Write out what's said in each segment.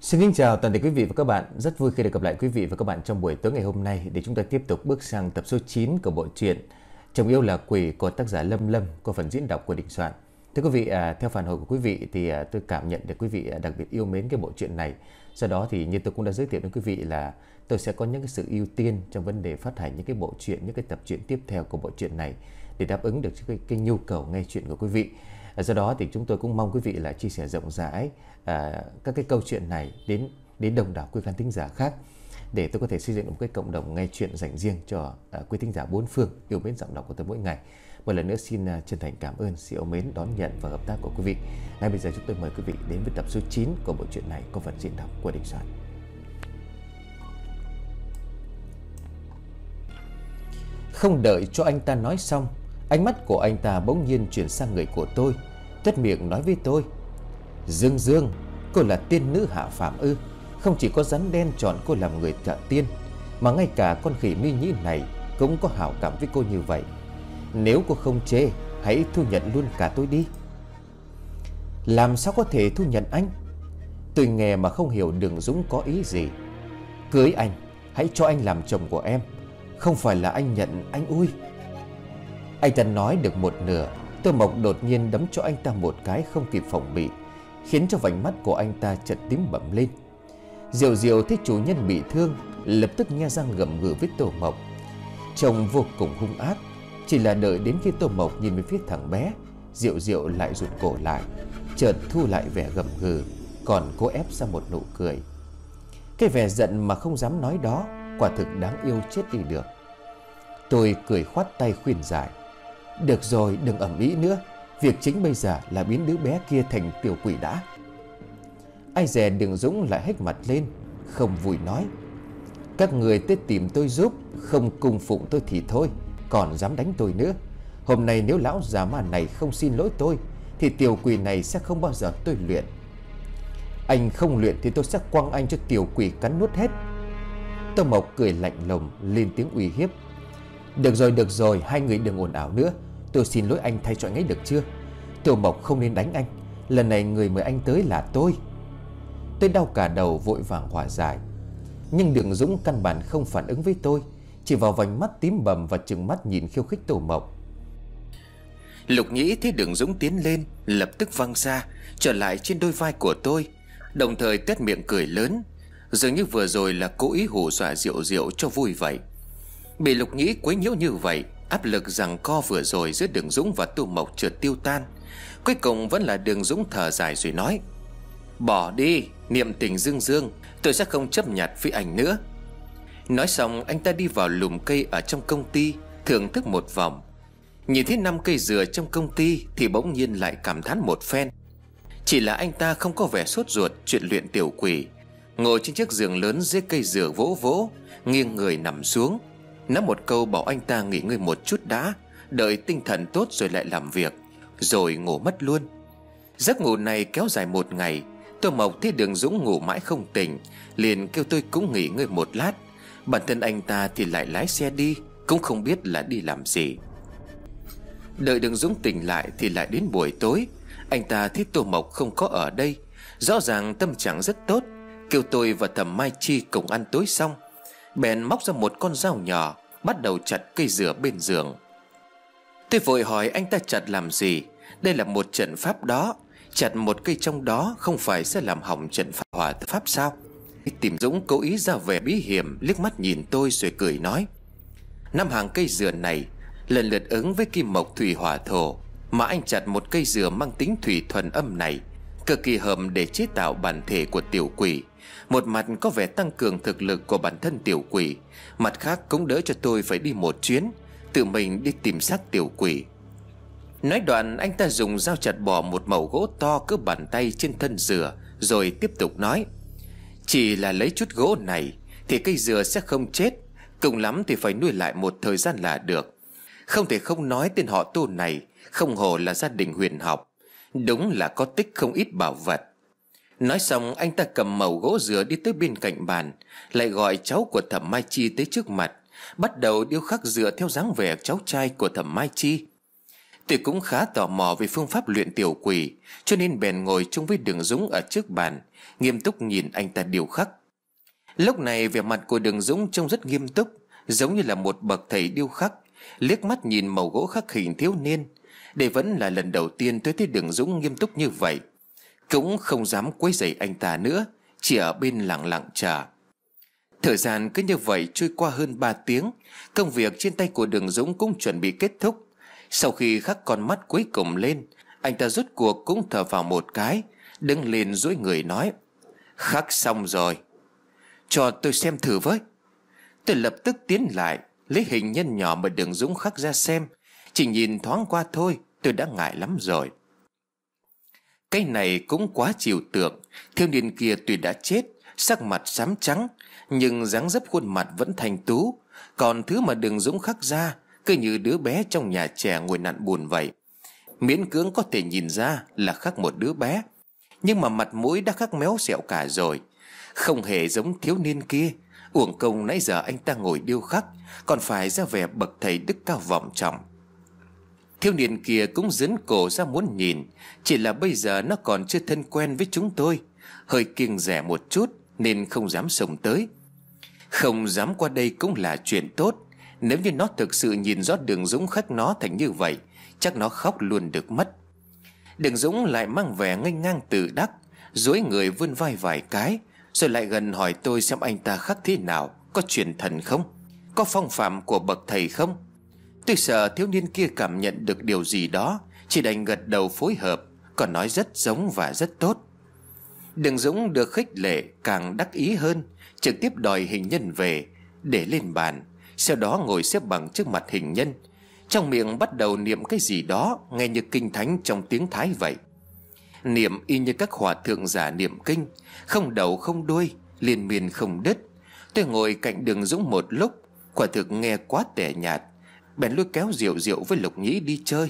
Xin kính chào toàn thể quý vị và các bạn. Rất vui khi được gặp lại quý vị và các bạn trong buổi tối ngày hôm nay để chúng ta tiếp tục bước sang tập số 9 của bộ truyện Chồng yêu là quỷ của tác giả Lâm Lâm qua phần diễn đọc của Đình Soạn. Thưa quý vị, theo phản hồi của quý vị thì tôi cảm nhận được quý vị đặc biệt yêu mến cái bộ truyện này. Do đó thì như tôi cũng đã giới thiệu đến quý vị là tôi sẽ có những cái sự ưu tiên trong vấn đề phát hành những cái bộ truyện, những cái tập truyện tiếp theo của bộ truyện này để đáp ứng được cái nhu cầu nghe truyện của quý vị. Do đó thì chúng tôi cũng mong quý vị là chia sẻ rộng rãi các cái câu chuyện này đến đông đảo quý khán thính giả khác để tôi có thể xây dựng một cái cộng đồng nghe truyện dành riêng cho quý thính giả bốn phương yêu mến giọng đọc của tôi mỗi ngày. Một lần nữa xin chân thành cảm ơn sự yêu mến đón nhận và hợp tác của quý vị. Ngay bây giờ chúng tôi mời quý vị đến với tập số 9 của bộ truyện này có phần diễn đọc của Đình Soạn. Không đợi cho anh ta nói xong, ánh mắt của anh ta bỗng nhiên chuyển sang người của tôi, tuét miệng nói với tôi: Dương Dương, cô là tiên nữ hạ phàm ư? Không chỉ có rắn đen chọn cô làm người trợ tiên, mà ngay cả con khỉ mi nhĩ này cũng có hảo cảm với cô như vậy. Nếu cô không chê, hãy thu nhận luôn cả tôi đi. Làm sao có thể thu nhận anh? Tôi nghe mà không hiểu Đường Dũng có ý gì. Cưới anh, hãy cho anh làm chồng của em, không phải là anh nhận anh ui. Anh ta nói được một nửa, Tô Mộc đột nhiên đấm cho anh ta một cái không kịp phòng bị, khiến cho vành mắt của anh ta chợt tím bầm lên. Diệu Diệu thấy chủ nhân bị thương, lập tức nhe răng gầm gừ với Tô Mộc. Trông vô cùng hung ác. Chỉ là đợi đến khi Tô Mộc nhìn về phía thằng bé, Diệu Diệu lại rụt cổ lại, chợt thu lại vẻ gầm gừ, còn cố ép ra một nụ cười. Cái vẻ giận mà không dám nói đó quả thực đáng yêu chết đi được. Tôi cười khoát tay khuyên giải: Được rồi, đừng ầm ĩ nữa. Việc chính bây giờ là biến đứa bé kia thành tiểu quỷ đã. Ai dè Đường Dũng lại hếch mặt lên, không vui nói: Các người tới tìm tôi giúp, không cung phụng tôi thì thôi, còn dám đánh tôi nữa. Hôm nay nếu lão già ma này không xin lỗi tôi, thì tiểu quỷ này sẽ không bao giờ tôi luyện. Anh không luyện thì tôi sẽ quăng anh cho tiểu quỷ cắn nuốt hết. Tô Mộc cười lạnh lùng lên tiếng uy hiếp: Được rồi, hai người đừng ồn ào nữa. Tôi xin lỗi anh thay cho anh ấy được chưa? Tô Mộc không nên đánh anh. Lần này người mời anh tới là tôi. Tôi đau cả đầu vội vàng hòa giải. Nhưng Đường Dũng căn bản không phản ứng với tôi, chỉ vào vành mắt tím bầm và trừng mắt nhìn khiêu khích Tô Mộc. Lục Nhĩ thấy Đường Dũng tiến lên, lập tức văng ra trở lại trên đôi vai của tôi, đồng thời tuét miệng cười lớn, dường như vừa rồi là cố ý hù dọa Diệu Diệu cho vui vậy. Bị Lục Nhĩ quấy nhiễu như vậy, áp lực giằng co vừa rồi giữa Đường Dũng và Tô Mộc chợt tiêu tan. Cuối cùng vẫn là Đường Dũng thở dài rồi nói: Bỏ đi, niệm tình Dương Dương, tôi sẽ không chấp nhặt với anh nữa. Nói xong anh ta đi vào lùm cây ở trong công ty, thưởng thức một vòng. Nhìn thấy 5 cây dừa trong công ty thì bỗng nhiên lại cảm thán một phen. Chỉ là anh ta không có vẻ sốt ruột chuyện luyện tiểu quỷ, ngồi trên chiếc giường lớn dưới cây dừa vỗ vỗ, nghiêng người nằm xuống, nói một câu bảo anh ta nghỉ ngơi một chút đã, đợi tinh thần tốt rồi lại làm việc, rồi ngủ mất luôn. Giấc ngủ này kéo dài một ngày. Tô Mộc thấy Đường Dũng ngủ mãi không tỉnh, liền kêu tôi cũng nghỉ ngơi một lát. Bản thân anh ta thì lại lái xe đi, cũng không biết là đi làm gì. Đợi Đường Dũng tỉnh lại thì lại đến buổi tối. Anh ta thấy Tô Mộc không có ở đây, rõ ràng tâm trạng rất tốt, kêu tôi và Thẩm Mai Chi cùng ăn tối xong, bèn móc ra một con dao nhỏ, bắt đầu chặt cây dừa bên giường. Tôi vội hỏi anh ta chặt làm gì. Đây là một trận pháp đó, chặt một cây trong đó không phải sẽ làm hỏng trận hỏa pháp sao? Tìm Dũng cố ý ra vẻ bí hiểm, liếc mắt nhìn tôi rồi cười nói: 5 hàng cây dừa này lần lượt ứng với kim mộc thủy hỏa thổ, mà anh chặt một cây dừa mang tính thủy thuần âm này cực kỳ hợp để chế tạo bản thể của tiểu quỷ. Một mặt có vẻ tăng cường thực lực của bản thân tiểu quỷ, mặt khác cũng đỡ cho tôi phải đi một chuyến, tự mình đi tìm xác tiểu quỷ. Nói đoạn anh ta dùng dao chặt bỏ một mẩu gỗ to cỡ bàn tay trên thân dừa, rồi tiếp tục nói: Chỉ là lấy chút gỗ này thì cây dừa sẽ không chết, cùng lắm thì phải nuôi lại một thời gian là được. Không thể không nói tên họ Tô này không hổ là gia đình huyền học, đúng là có tích không ít bảo vật. Nói xong anh ta cầm mẩu gỗ dừa đi tới bên cạnh bàn, lại gọi cháu của Thẩm Mai Chi tới trước mặt, bắt đầu điêu khắc dựa theo dáng vẻ cháu trai của Thẩm Mai Chi. Tôi cũng khá tò mò về phương pháp luyện tiểu quỷ, cho nên bèn ngồi chung với Đường Dũng ở trước bàn, nghiêm túc nhìn anh ta điêu khắc. Lúc này vẻ mặt của Đường Dũng trông rất nghiêm túc, giống như là một bậc thầy điêu khắc, liếc mắt nhìn màu gỗ khắc hình thiếu niên. Đây vẫn là lần đầu tiên tôi thấy Đường Dũng nghiêm túc như vậy. Cũng không dám quấy rầy anh ta nữa, chỉ ở bên lặng lặng chờ. Thời gian cứ như vậy trôi qua hơn 3 tiếng. Công việc trên tay của Đường Dũng cũng chuẩn bị kết thúc. Sau khi khắc con mắt cuối cùng lên, anh ta rốt cuộc cũng thở vào một cái, đứng lên duỗi người nói: "Khắc xong rồi, cho tôi xem thử với." Tôi lập tức tiến lại, lấy hình nhân nhỏ mà Đường Dũng khắc ra xem. Chỉ nhìn thoáng qua thôi, tôi đã ngại lắm rồi. Cái này cũng quá trừu tượng. Thiếu niên kia tuy đã chết, sắc mặt xám trắng, nhưng dáng dấp khuôn mặt vẫn thanh tú. Còn thứ mà Đường Dũng khắc ra cứ như đứa bé trong nhà trẻ ngồi nặn bùn vậy. Miễn cưỡng có thể nhìn ra là khắc một đứa bé, nhưng mà mặt mũi đã khắc méo xẹo cả rồi, không hề giống thiếu niên kia. Uổng công nãy giờ anh ta ngồi điêu khắc, còn phải ra vẻ bậc thầy đức cao vọng trọng. Thiếu niên kia cũng dướn cổ ra muốn nhìn, chỉ là bây giờ nó còn chưa thân quen với chúng tôi, hơi kiêng dè một chút nên không dám xông tới. Không dám qua đây cũng là chuyện tốt. Nếu như nó thực sự nhìn rõ Đường Dũng khắc nó thành như vậy, chắc nó khóc luôn được mất. Đường Dũng lại mang vẻ nghênh ngang tự đắc, duỗi người vươn vai vài cái, rồi lại gần hỏi tôi xem anh ta khắc thế nào, có truyền thần không, có phong phạm của bậc thầy không. Tôi sợ thiếu niên kia cảm nhận được điều gì đó, chỉ đành gật đầu phối hợp, còn nói rất giống và rất tốt. Đường Dũng được khích lệ càng đắc ý hơn, trực tiếp đòi hình nhân về để lên bàn, sau đó ngồi xếp bằng trước mặt hình nhân, trong miệng bắt đầu niệm cái gì đó nghe như kinh thánh trong tiếng Thái vậy. Niệm y như các hòa thượng giả niệm kinh, không đầu không đuôi, liên miên không đứt. Tôi ngồi cạnh Đường Dũng một lúc, quả thực nghe quá tẻ nhạt, bèn lôi kéo Diệu Diệu với Lục Nhĩ đi chơi.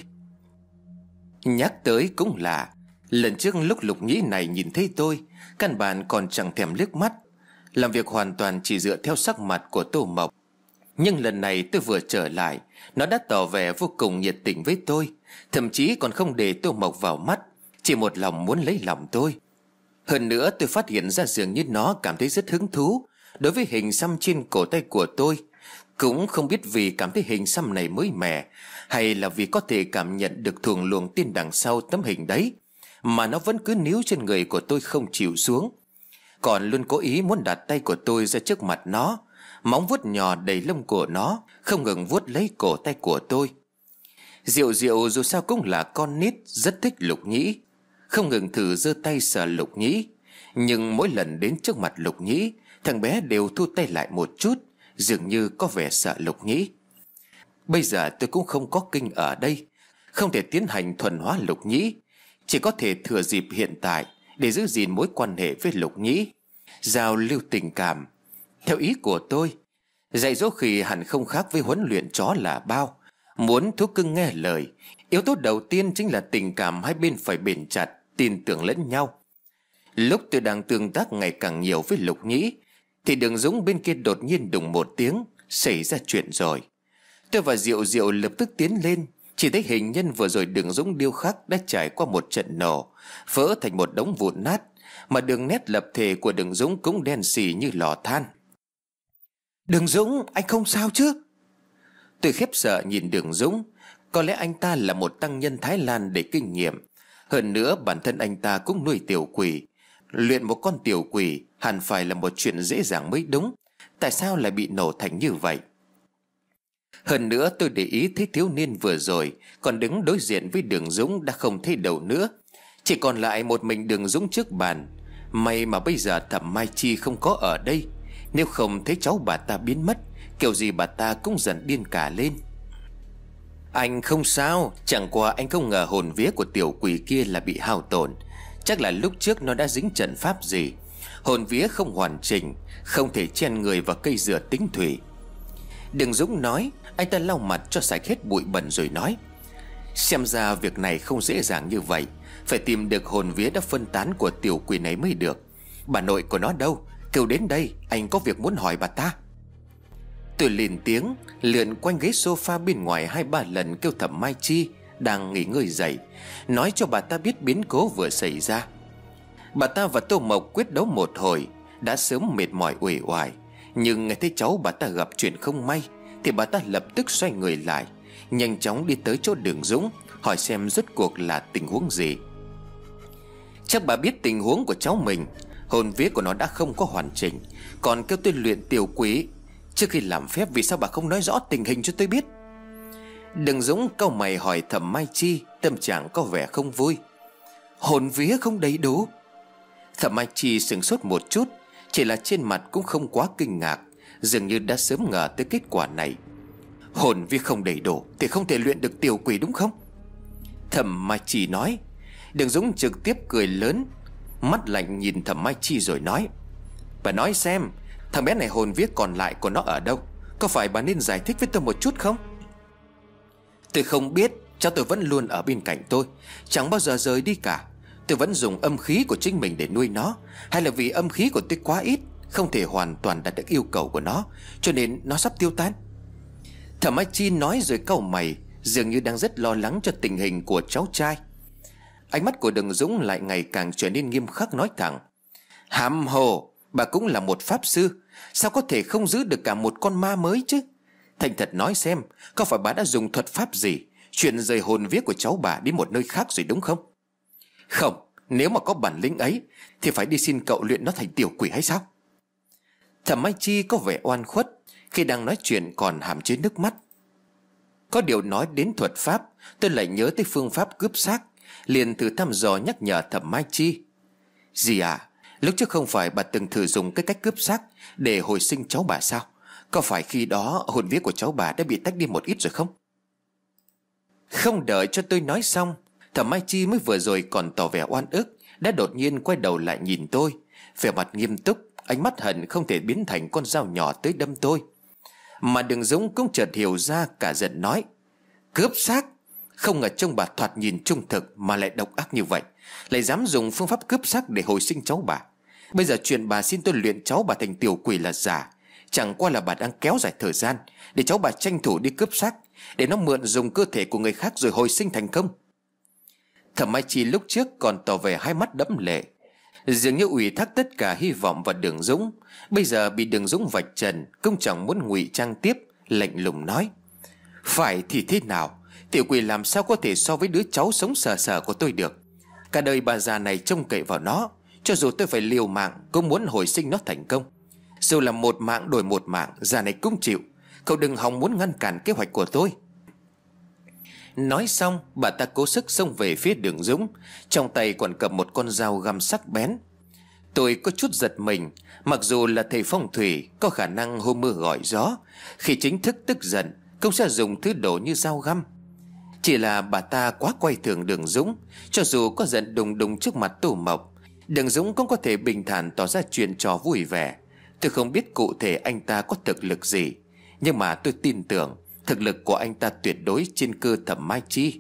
Nhắc tới cũng lạ, lần trước lúc Lục Nhĩ này nhìn thấy tôi, căn bản còn chẳng thèm liếc mắt, làm việc hoàn toàn chỉ dựa theo sắc mặt của Tô Mộc. Nhưng lần này tôi vừa trở lại, nó đã tỏ vẻ vô cùng nhiệt tình với tôi, thậm chí còn không để Tô Mộc vào mắt, chỉ một lòng muốn lấy lòng tôi. Hơn nữa tôi phát hiện ra dường như nó cảm thấy rất hứng thú đối với hình xăm trên cổ tay của tôi. Cũng không biết vì cảm thấy hình xăm này mới mẻ, hay là vì có thể cảm nhận được thuồng luồng tin đằng sau tấm hình đấy, mà nó vẫn cứ níu trên người của tôi không chịu xuống, còn luôn cố ý muốn đặt tay của tôi ra trước mặt nó. Móng vuốt nhỏ đầy lông của nó không ngừng vuốt lấy cổ tay của tôi. Diệu Diệu dù sao cũng là con nít, rất thích Lục Nhĩ, không ngừng thử giơ tay sờ Lục Nhĩ. Nhưng mỗi lần đến trước mặt Lục Nhĩ, thằng bé đều thu tay lại một chút, dường như có vẻ sợ Lục Nhĩ. Bây giờ tôi cũng không có kinh ở đây, không thể tiến hành thuần hóa Lục Nhĩ, chỉ có thể thừa dịp hiện tại để giữ gìn mối quan hệ với Lục Nhĩ, giao lưu tình cảm. Theo ý của tôi, dạy dỗ khỉ hẳn không khác với huấn luyện chó là bao. Muốn thú cưng nghe lời, yếu tố đầu tiên chính là tình cảm hai bên phải bền chặt, tin tưởng lẫn nhau. Lúc tôi đang tương tác ngày càng nhiều với Lục Nhĩ, thì Đường Dũng bên kia đột nhiên đùng một tiếng, xảy ra chuyện rồi. Tôi và Diệu Diệu lập tức tiến lên, chỉ thấy hình nhân vừa rồi Đường Dũng điêu khắc đã trải qua một trận nổ, vỡ thành một đống vụn nát, mà đường nét lập thể của Đường Dũng cũng đen xì như lò than. "Đường Dũng, anh không sao chứ?" Tôi khiếp sợ nhìn Đường Dũng. Có lẽ anh ta là một tăng nhân Thái Lan đầy kinh nghiệm, hơn nữa bản thân anh ta cũng nuôi tiểu quỷ. Luyện một con tiểu quỷ hẳn phải là một chuyện dễ dàng mới đúng, tại sao lại bị nổ thành như vậy? Hơn nữa tôi để ý thấy thiếu niên vừa rồi còn đứng đối diện với Đường Dũng đã không thấy đầu nữa, chỉ còn lại một mình Đường Dũng trước bàn. May mà bây giờ Thẩm Mai Chi không có ở đây, nếu không thấy cháu bà ta biến mất, kiểu gì bà ta cũng dần điên cả lên. "Anh không sao, chẳng qua anh không ngờ hồn vía của tiểu quỷ kia là bị hao tổn. Chắc là lúc trước nó đã dính trận pháp gì, hồn vía không hoàn chỉnh, không thể chen người vào cây dừa tính thủy." Đường Dũng nói. Anh ta lau mặt cho sạch hết bụi bẩn rồi nói: "Xem ra việc này không dễ dàng như vậy, phải tìm được hồn vía đã phân tán của tiểu quỷ này mới được. Bà nội của nó đâu? Kêu đến đây, anh có việc muốn hỏi bà ta." Tôi lên tiếng, lượn quanh ghế sofa bên ngoài 2-3 lần kêu Thẩm Mai Chi đang nghỉ ngơi dậy, nói cho bà ta biết biến cố vừa xảy ra. Bà ta và Tô Mộc quyết đấu một hồi, đã sớm mệt mỏi uể oải, nhưng nghe thấy cháu bà ta gặp chuyện không may thì bà ta lập tức xoay người lại, nhanh chóng đi tới chỗ Đường Dũng, hỏi xem rốt cuộc là tình huống gì. Chắc bà biết tình huống của cháu mình, hồn vía của nó đã không có hoàn chỉnh, còn kêu tôi luyện tiểu quỷ. Trước khi làm phép vì sao bà không nói rõ tình hình cho tôi biết? Đường Dũng cau mày hỏi Thẩm Mai Chi, tâm trạng có vẻ không vui. Hồn vía không đầy đủ? Thẩm Mai Chi sửng sốt một chút, chỉ là trên mặt cũng không quá kinh ngạc, dường như đã sớm ngờ tới kết quả này. Hồn vía không đầy đủ thì không thể luyện được tiểu quỷ đúng không? Thẩm Mai Chi nói. Đường Dũng trực tiếp cười lớn, mắt lạnh nhìn Thẩm Mai Chi rồi nói: bà nói xem, thằng bé này hồn vía còn lại của nó ở đâu? Có phải bà nên giải thích với tôi một chút không? Tôi không biết, cháu tôi vẫn luôn ở bên cạnh tôi, chẳng bao giờ rời đi cả. Tôi vẫn dùng âm khí của chính mình để nuôi nó, hay là vì âm khí của tôi quá ít, không thể hoàn toàn đạt được yêu cầu của nó, cho nên nó sắp tiêu tan? Thẩm Mai Chi nói rồi cau mày, dường như đang rất lo lắng cho tình hình của cháu trai. Ánh mắt của Đường Dũng lại ngày càng trở nên nghiêm khắc, nói thẳng: hàm hồ, bà cũng là một pháp sư, sao có thể không giữ được cả một con ma mới chứ? Thành thật nói xem, có phải bà đã dùng thuật pháp gì chuyển rời hồn vía của cháu bà đến một nơi khác rồi đúng không? Không, nếu mà có bản lĩnh ấy thì phải đi xin cậu luyện nó thành tiểu quỷ hay sao? Thẩm Mai Chi có vẻ oan khuất, khi đang nói chuyện còn hàm chứa nước mắt. Có điều nói đến thuật pháp, tôi lại nhớ tới phương pháp cướp xác, liền thử thăm dò nhắc nhở Thẩm Mai Chi. Dì à, lúc trước không phải bà từng thử dùng cái cách cướp xác để hồi sinh cháu bà sao? Có phải khi đó hồn vía của cháu bà đã bị tách đi một ít rồi không? Không đợi cho tôi nói xong, Thẩm Mai Chi mới vừa rồi còn tỏ vẻ oan ức, đã đột nhiên quay đầu lại nhìn tôi, vẻ mặt nghiêm túc, ánh mắt hận không thể biến thành con dao nhỏ tới đâm tôi. Mà Đường Dũng cũng chợt hiểu ra, cả giận nói: cướp xác? Không ngờ trông bà thoạt nhìn trung thực mà lại độc ác như vậy, lại dám dùng phương pháp cướp xác để hồi sinh cháu bà. Bây giờ chuyện bà xin tôi luyện cháu bà thành tiểu quỷ là giả, chẳng qua là bà đang kéo dài thời gian để cháu bà tranh thủ đi cướp xác, để nó mượn dùng cơ thể của người khác rồi hồi sinh thành công. Thẩm Mai Chi lúc trước còn tỏ vẻ hai mắt đẫm lệ, dường như ủy thác tất cả hy vọng vào Đường Dũng, bây giờ bị Đường Dũng vạch trần cũng chẳng muốn ngụy trang tiếp, lạnh lùng nói: phải thì thế nào? Tiểu quỷ làm sao có thể so với đứa cháu sống sờ sờ của tôi được? Cả đời bà già này trông cậy vào nó, cho dù tôi phải liều mạng cũng muốn hồi sinh nó thành công. Dù là một mạng đổi một mạng, già này cũng chịu. Cậu đừng hòng muốn ngăn cản kế hoạch của tôi. Nói xong, bà ta cố sức xông về phía Đường Dũng, trong tay còn cầm một con dao găm sắc bén. Tôi có chút giật mình, mặc dù là thầy phong thủy, có khả năng hô mưa gọi gió, khi chính thức tức giận cũng sẽ dùng thứ đồ như dao găm. Chỉ là bà ta quá coi thường Đường Dũng, cho dù có giận đùng đùng trước mặt Tô Mộc, Đường Dũng cũng có thể bình thản tỏ ra chuyện trò vui vẻ. Tôi không biết cụ thể anh ta có thực lực gì, nhưng mà tôi tin tưởng thực lực của anh ta tuyệt đối trên cơ Thẩm Mai Chi.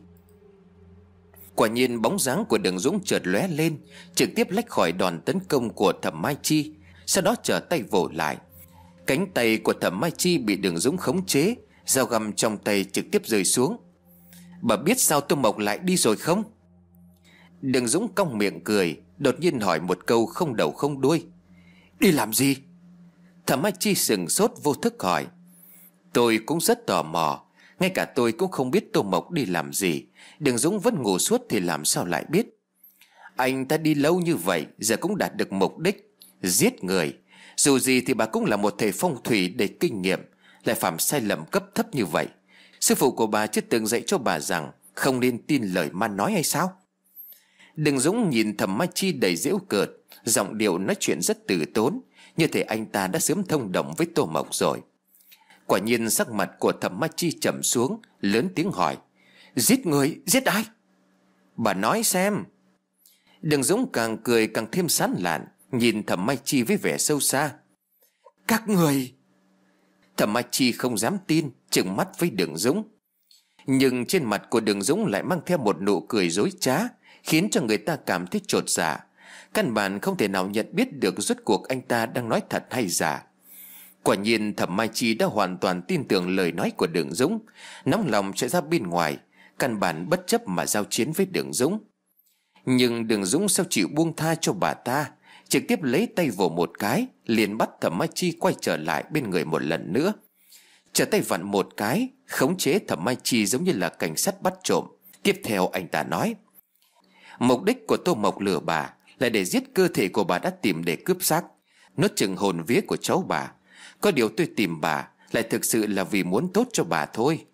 Quả nhiên bóng dáng của Đường Dũng chợt lóe lên, trực tiếp lách khỏi đòn tấn công của Thẩm Mai Chi, sau đó trở tay vồ lại. Cánh tay của Thẩm Mai Chi bị Đường Dũng khống chế, dao găm trong tay trực tiếp rơi xuống. Bà biết sao Tô Mộc lại đi rồi không? Đường Dũng cong miệng cười, đột nhiên hỏi một câu không đầu không đuôi: đi làm gì? Thẩm Mai Chi sừng sốt vô thức hỏi. Tôi cũng rất tò mò, ngay cả tôi cũng không biết Tô Mộc đi làm gì. Đường Dũng vẫn ngủ suốt thì làm sao lại biết. Anh ta đi lâu như vậy, giờ cũng đạt được mục đích, giết người. Dù gì thì bà cũng là một thầy phong thủy đầy kinh nghiệm, lại phạm sai lầm cấp thấp như vậy. Sư phụ của bà chưa từng dạy cho bà rằng không nên tin lời ma nói hay sao? Đường Dũng nhìn Thẩm Mai Chi đầy giễu cợt, giọng điệu nói chuyện rất từ tốn, như thể anh ta đã sớm thông đồng với Tô Mộc rồi. Quả nhiên sắc mặt của Thẩm Mai Chi trầm xuống, lớn tiếng hỏi: giết người? Giết ai? Bà nói xem. Đường Dũng càng cười càng thêm sán lạn, nhìn Thẩm Mai Chi với vẻ sâu xa. Các người. Thẩm Mai Chi không dám tin, trừng mắt với Đường Dũng. Nhưng trên mặt của Đường Dũng lại mang theo một nụ cười dối trá, khiến cho người ta cảm thấy chột dạ. Căn bản không thể nào nhận biết được rốt cuộc anh ta đang nói thật hay giả. Quả nhiên Thẩm Mai Chi đã hoàn toàn tin tưởng lời nói của Đường Dũng, nóng lòng chạy ra bên ngoài, căn bản bất chấp mà giao chiến với Đường Dũng. Nhưng Đường Dũng sao chịu buông tha cho bà ta, trực tiếp lấy tay vồ một cái, liền bắt Thẩm Mai Chi quay trở lại bên người một lần nữa. Trở tay vặn một cái, khống chế Thẩm Mai Chi giống như là cảnh sát bắt trộm. Tiếp theo anh ta nói: mục đích của Tô Mộc lừa bà là để giết cơ thể của bà đã tìm để cướp xác, nuốt chửng hồn vía của cháu bà. Có điều tôi tìm bà lại thực sự là vì muốn tốt cho bà thôi.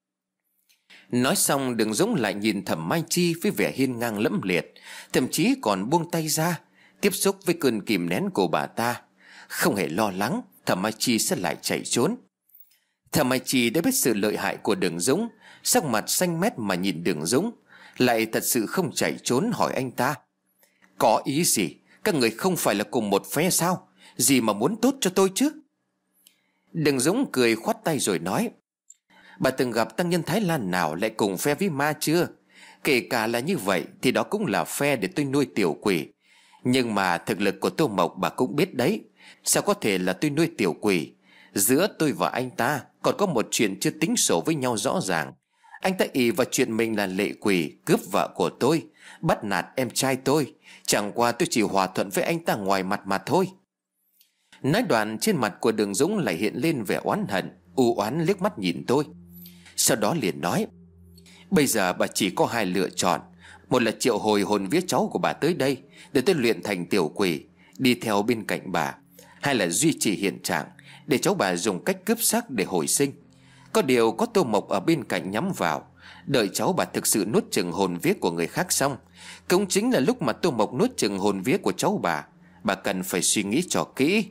Nói xong, Đường Dũng lại nhìn Thẩm Mai Chi với vẻ hiên ngang lẫm liệt, thậm chí còn buông tay ra tiếp xúc với cơn kìm nén của bà ta, không hề lo lắng Thẩm Mai Chi sẽ lại chạy trốn. Thẩm Mai Chi đã biết sự lợi hại của Đường Dũng, sắc mặt xanh mét mà nhìn Đường Dũng, lại thật sự không chạy trốn, hỏi anh ta: có ý gì? Các người không phải là cùng một phe sao? Gì mà muốn tốt cho tôi chứ? Đường Dũng cười khoát tay rồi nói: bà từng gặp tăng nhân Thái Lan nào lại cùng phe với ma chưa? Kể cả là như vậy thì đó cũng là phe để tôi nuôi tiểu quỷ. Nhưng mà thực lực của Tô Mộc bà cũng biết đấy. Sao có thể là tôi nuôi tiểu quỷ? Giữa tôi và anh ta còn có một chuyện chưa tính sổ với nhau rõ ràng. Anh ta ỷ vào chuyện mình là lệ quỷ, cướp vợ của tôi, bắt nạt em trai tôi. Chẳng qua tôi chỉ hòa thuận với anh ta ngoài mặt mà thôi. Nói đoạn, trên mặt của Đường Dũng lại hiện lên vẻ oán hận, u oán liếc mắt nhìn tôi. Sau đó liền nói: bây giờ bà chỉ có hai lựa chọn. Một là triệu hồi hồn vía cháu của bà tới đây để tôi luyện thành tiểu quỷ, đi theo bên cạnh bà. Hai là duy trì hiện trạng để cháu bà dùng cách cướp xác để hồi sinh. Có điều có Tô Mộc ở bên cạnh nhắm vào, đợi cháu bà thực sự nuốt chửng hồn vía của người khác xong, cũng chính là lúc mà Tô Mộc nuốt chửng hồn vía của cháu bà cần phải suy nghĩ cho kỹ.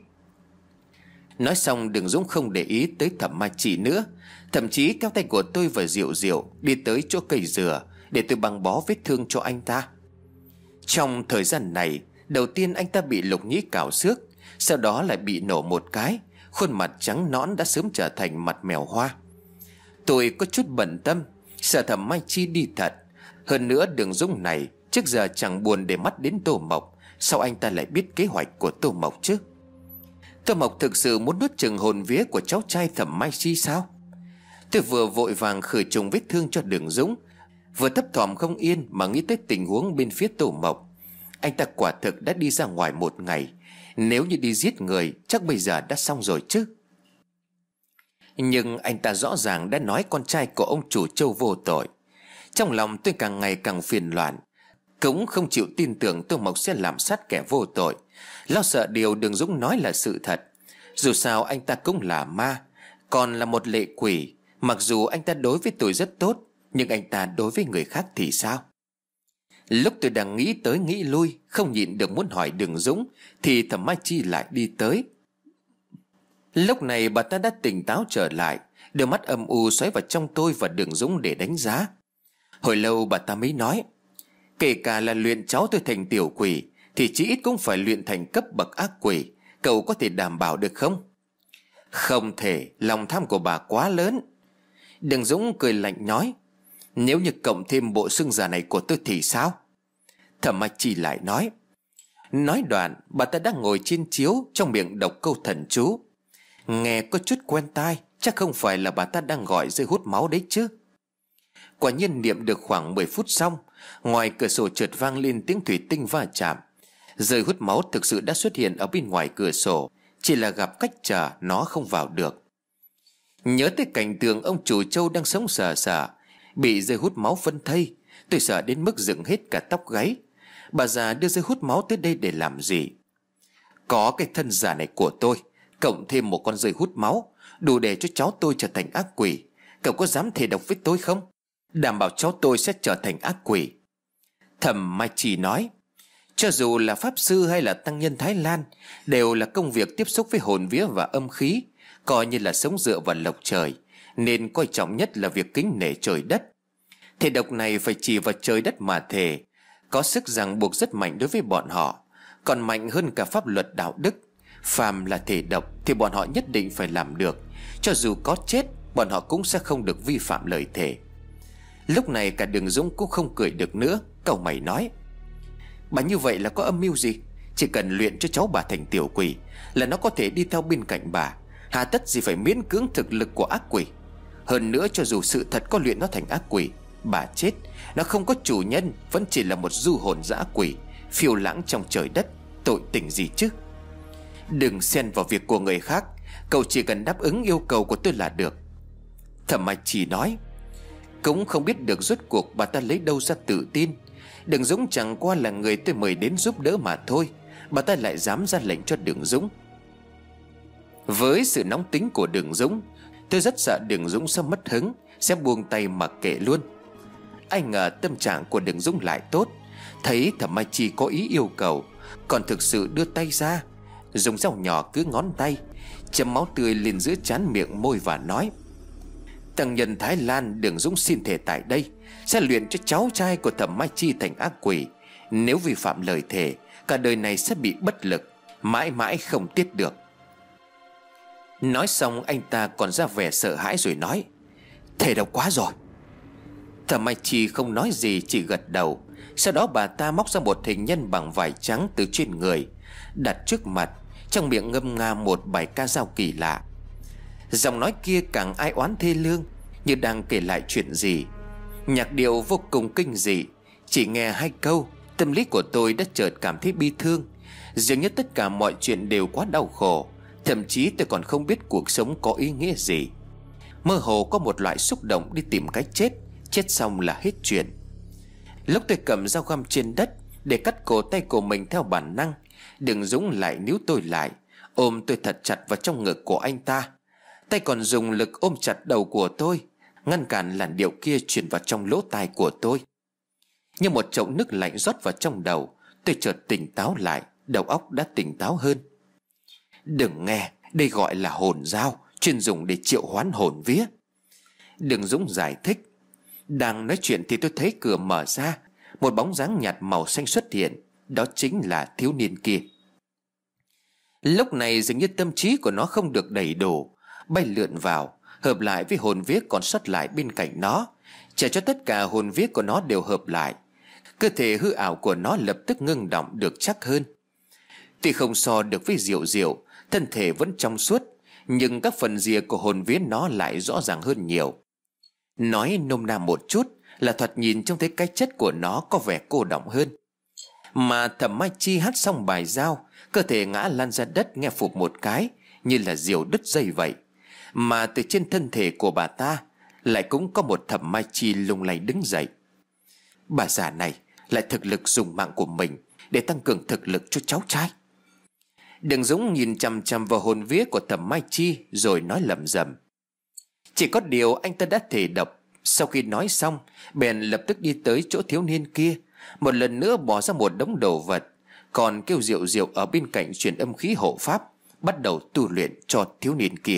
Nói xong, Đường Dũng không để ý tới Thẩm Mai Chi nữa, thậm chí kéo tay của tôi và Diệu Diệu đi tới chỗ cây dừa để tôi băng bó vết thương cho anh ta. Trong thời gian này, đầu tiên anh ta bị Lục Nhĩ cào xước, sau đó lại bị nổ một cái, khuôn mặt trắng nõn đã sớm trở thành mặt mèo hoa. Tôi có chút bận tâm, sợ Thẩm Mai Chi đi thật. Hơn nữa Đường Dũng này trước giờ chẳng buồn để mắt đến Tô Mộc, sao anh ta lại biết kế hoạch của Tô Mộc chứ? Tô Mộc thực sự muốn nuốt chửng hồn vía của cháu trai Thẩm Mai Chi sao? Tôi vừa vội vàng khử trùng vết thương cho Đường Dũng, vừa thấp thỏm không yên mà nghĩ tới tình huống bên phía Tô Mộc. Anh ta quả thực đã đi ra ngoài một ngày, nếu như đi giết người chắc bây giờ đã xong rồi chứ. Nhưng anh ta rõ ràng đã nói con trai của ông chủ Châu vô tội. Trong lòng tôi càng ngày càng phiền loạn, cũng không chịu tin tưởng Tô Mộc sẽ làm sát kẻ vô tội, lo sợ điều Đường Dũng nói là sự thật. Dù sao anh ta cũng là ma, còn là một lệ quỷ. Mặc dù anh ta đối với tôi rất tốt, nhưng anh ta đối với người khác thì sao? Lúc tôi đang nghĩ tới nghĩ lui, không nhịn được muốn hỏi Đường Dũng, thì Thẩm Mai Chi lại đi tới. Lúc này bà ta đã tỉnh táo trở lại, đôi mắt âm u xoáy vào trong tôi và Đường Dũng để đánh giá. Hồi lâu bà ta mới nói: kể cả là luyện cháu tôi thành tiểu quỷ thì chỉ ít cũng phải luyện thành cấp bậc ác quỷ. Cậu có thể đảm bảo được không? Không thể, lòng tham của bà quá lớn. Đường Dũng cười lạnh nói: nếu như cộng thêm bộ xương già này của tôi thì sao? Thẩm Mai Chi lại nói. Nói đoạn, bà ta đang ngồi trên chiếu, trong miệng đọc câu thần chú. Nghe có chút quen tai, chắc không phải là bà ta đang gọi dây hút máu đấy chứ? Quả nhiên niệm được khoảng 10 phút xong, ngoài cửa sổ chợt vang lên tiếng thủy tinh va chạm. Dây hút máu thực sự đã xuất hiện ở bên ngoài cửa sổ, chỉ là gặp cách trở nó không vào được. Nhớ tới cảnh tượng ông chủ Châu đang sống sờ sờ, bị dây hút máu phân thây, tôi sợ đến mức dựng hết cả tóc gáy. Bà già đưa dây hút máu tới đây để làm gì? Có cái thân giả này của tôi, cộng thêm một con dây hút máu, đủ để cho cháu tôi trở thành ác quỷ. Cậu có dám thề độc với tôi không? Đảm bảo cháu tôi sẽ trở thành ác quỷ. Thẩm Mai Chi nói. Cho dù là pháp sư hay là tăng nhân Thái Lan, đều là công việc tiếp xúc với hồn vía và âm khí, coi như là sống dựa vào lộc trời, nên coi trọng nhất là việc kính nể trời đất. Thề độc này phải chỉ vào trời đất mà thề, có sức ràng buộc rất mạnh đối với bọn họ, còn mạnh hơn cả pháp luật đạo đức. Phàm là thề độc thì bọn họ nhất định phải làm được, cho dù có chết bọn họ cũng sẽ không được vi phạm lời thề. Lúc này cả Đường Dũng cũng không cười được nữa, cau mày nói. Bà như vậy là có âm mưu gì? Chỉ cần luyện cho cháu bà thành tiểu quỷ là nó có thể đi theo bên cạnh bà, hà tất gì phải miễn cưỡng thực lực của ác quỷ. Hơn nữa cho dù sự thật có luyện nó thành ác quỷ, Bà chết, nó không có chủ nhân, vẫn chỉ là một du hồn dã quỷ phiêu lãng trong trời đất. Tội tình gì chứ? Đừng xen vào việc của người khác, cậu chỉ cần đáp ứng yêu cầu của tôi là được. Thẩm Mai Chi nói. Cũng không biết được rốt cuộc bà ta lấy đâu ra tự tin. Đường Dũng chẳng qua là người tôi mời đến giúp đỡ mà thôi, bà ta lại dám ra lệnh cho Đường Dũng. Với sự nóng tính của Đường Dũng, tôi rất sợ Đường Dũng sẽ mất hứng, sẽ buông tay mặc kệ luôn. Ai ngờ tâm trạng của Đường Dũng lại tốt. Thấy Thẩm Mai Chi có ý yêu cầu, còn thực sự đưa tay ra, dùng dao nhỏ cứ ngón tay, chấm máu tươi lên giữa trán miệng môi và nói: Tăng nhân Thái Lan Đường Dũng xin thề tại đây sẽ luyện cho cháu trai của Thẩm Mai Chi thành ác quỷ. Nếu vi phạm lời thề, cả đời này sẽ bị bất lực, mãi mãi không tiết được. Nói xong anh ta còn ra vẻ sợ hãi rồi nói: Thề độc quá rồi. Thẩm Mai Chi không nói gì, chỉ gật đầu. Sau đó bà ta móc ra một hình nhân bằng vải trắng từ trên người, đặt trước mặt, trong miệng ngâm nga một bài ca dao kỳ lạ. Giọng nói kia càng ai oán thê lương, như đang kể lại chuyện gì. Nhạc điệu vô cùng kinh dị. Chỉ nghe 2 câu, tâm lý của tôi đã chợt cảm thấy bi thương. Dường như tất cả mọi chuyện đều quá đau khổ. Thậm chí tôi còn không biết cuộc sống có ý nghĩa gì. Mơ hồ có một loại xúc động đi tìm cái chết. Chết xong là hết chuyện. Lúc tôi cầm dao găm trên đất để cắt cổ tay của mình theo bản năng, Đường Dũng lại níu tôi lại, ôm tôi thật chặt vào trong ngực của anh ta. Tay còn dùng lực ôm chặt đầu của tôi, ngăn cản làn điệu kia truyền vào trong lỗ tai của tôi. Như một chậu nước lạnh rót vào trong đầu, tôi chợt tỉnh táo lại, đầu óc đã tỉnh táo hơn. Đừng nghe, đây gọi là hồn dao, chuyên dùng để triệu hoán hồn vía. Đường Dũng giải thích. Đang nói chuyện thì tôi thấy cửa mở ra, một bóng dáng nhạt màu xanh xuất hiện. Đó chính là thiếu niên kia. Lúc này dường như tâm trí của nó không được đầy đủ, bay lượn vào, hợp lại với hồn vía còn sót lại bên cạnh nó, chờ cho tất cả hồn vía của nó đều hợp lại. Cơ thể hư ảo của nó lập tức ngưng động được chắc hơn. Tuy không so được với Diệu Diệu, thân thể vẫn trong suốt, nhưng các phần rìa của hồn vía nó lại rõ ràng hơn nhiều. Nói nôm na một chút là thoạt nhìn trông thấy cái chất của nó có vẻ cô đọng hơn. Mà Thẩm Mai Chi hát xong bài dao, cơ thể ngã lăn ra đất nghe phụp một cái, như là diều đứt dây vậy. Mà từ trên thân thể của bà ta lại cũng có một Thẩm Mai Chi lung lay đứng dậy. Bà già này lại thực lực dùng mạng của mình để tăng cường thực lực cho cháu trai. Đường Dũng nhìn chằm chằm vào hồn vía của Thẩm Mai Chi rồi nói lẩm rẩm. Chỉ có điều anh ta đã thề độc. Sau khi nói xong, bèn lập tức đi tới chỗ thiếu niên kia, một lần nữa bỏ ra một đống đồ vật, còn kêu Diệu Diệu ở bên cạnh truyền âm khí hộ pháp, bắt đầu tu luyện cho thiếu niên kia.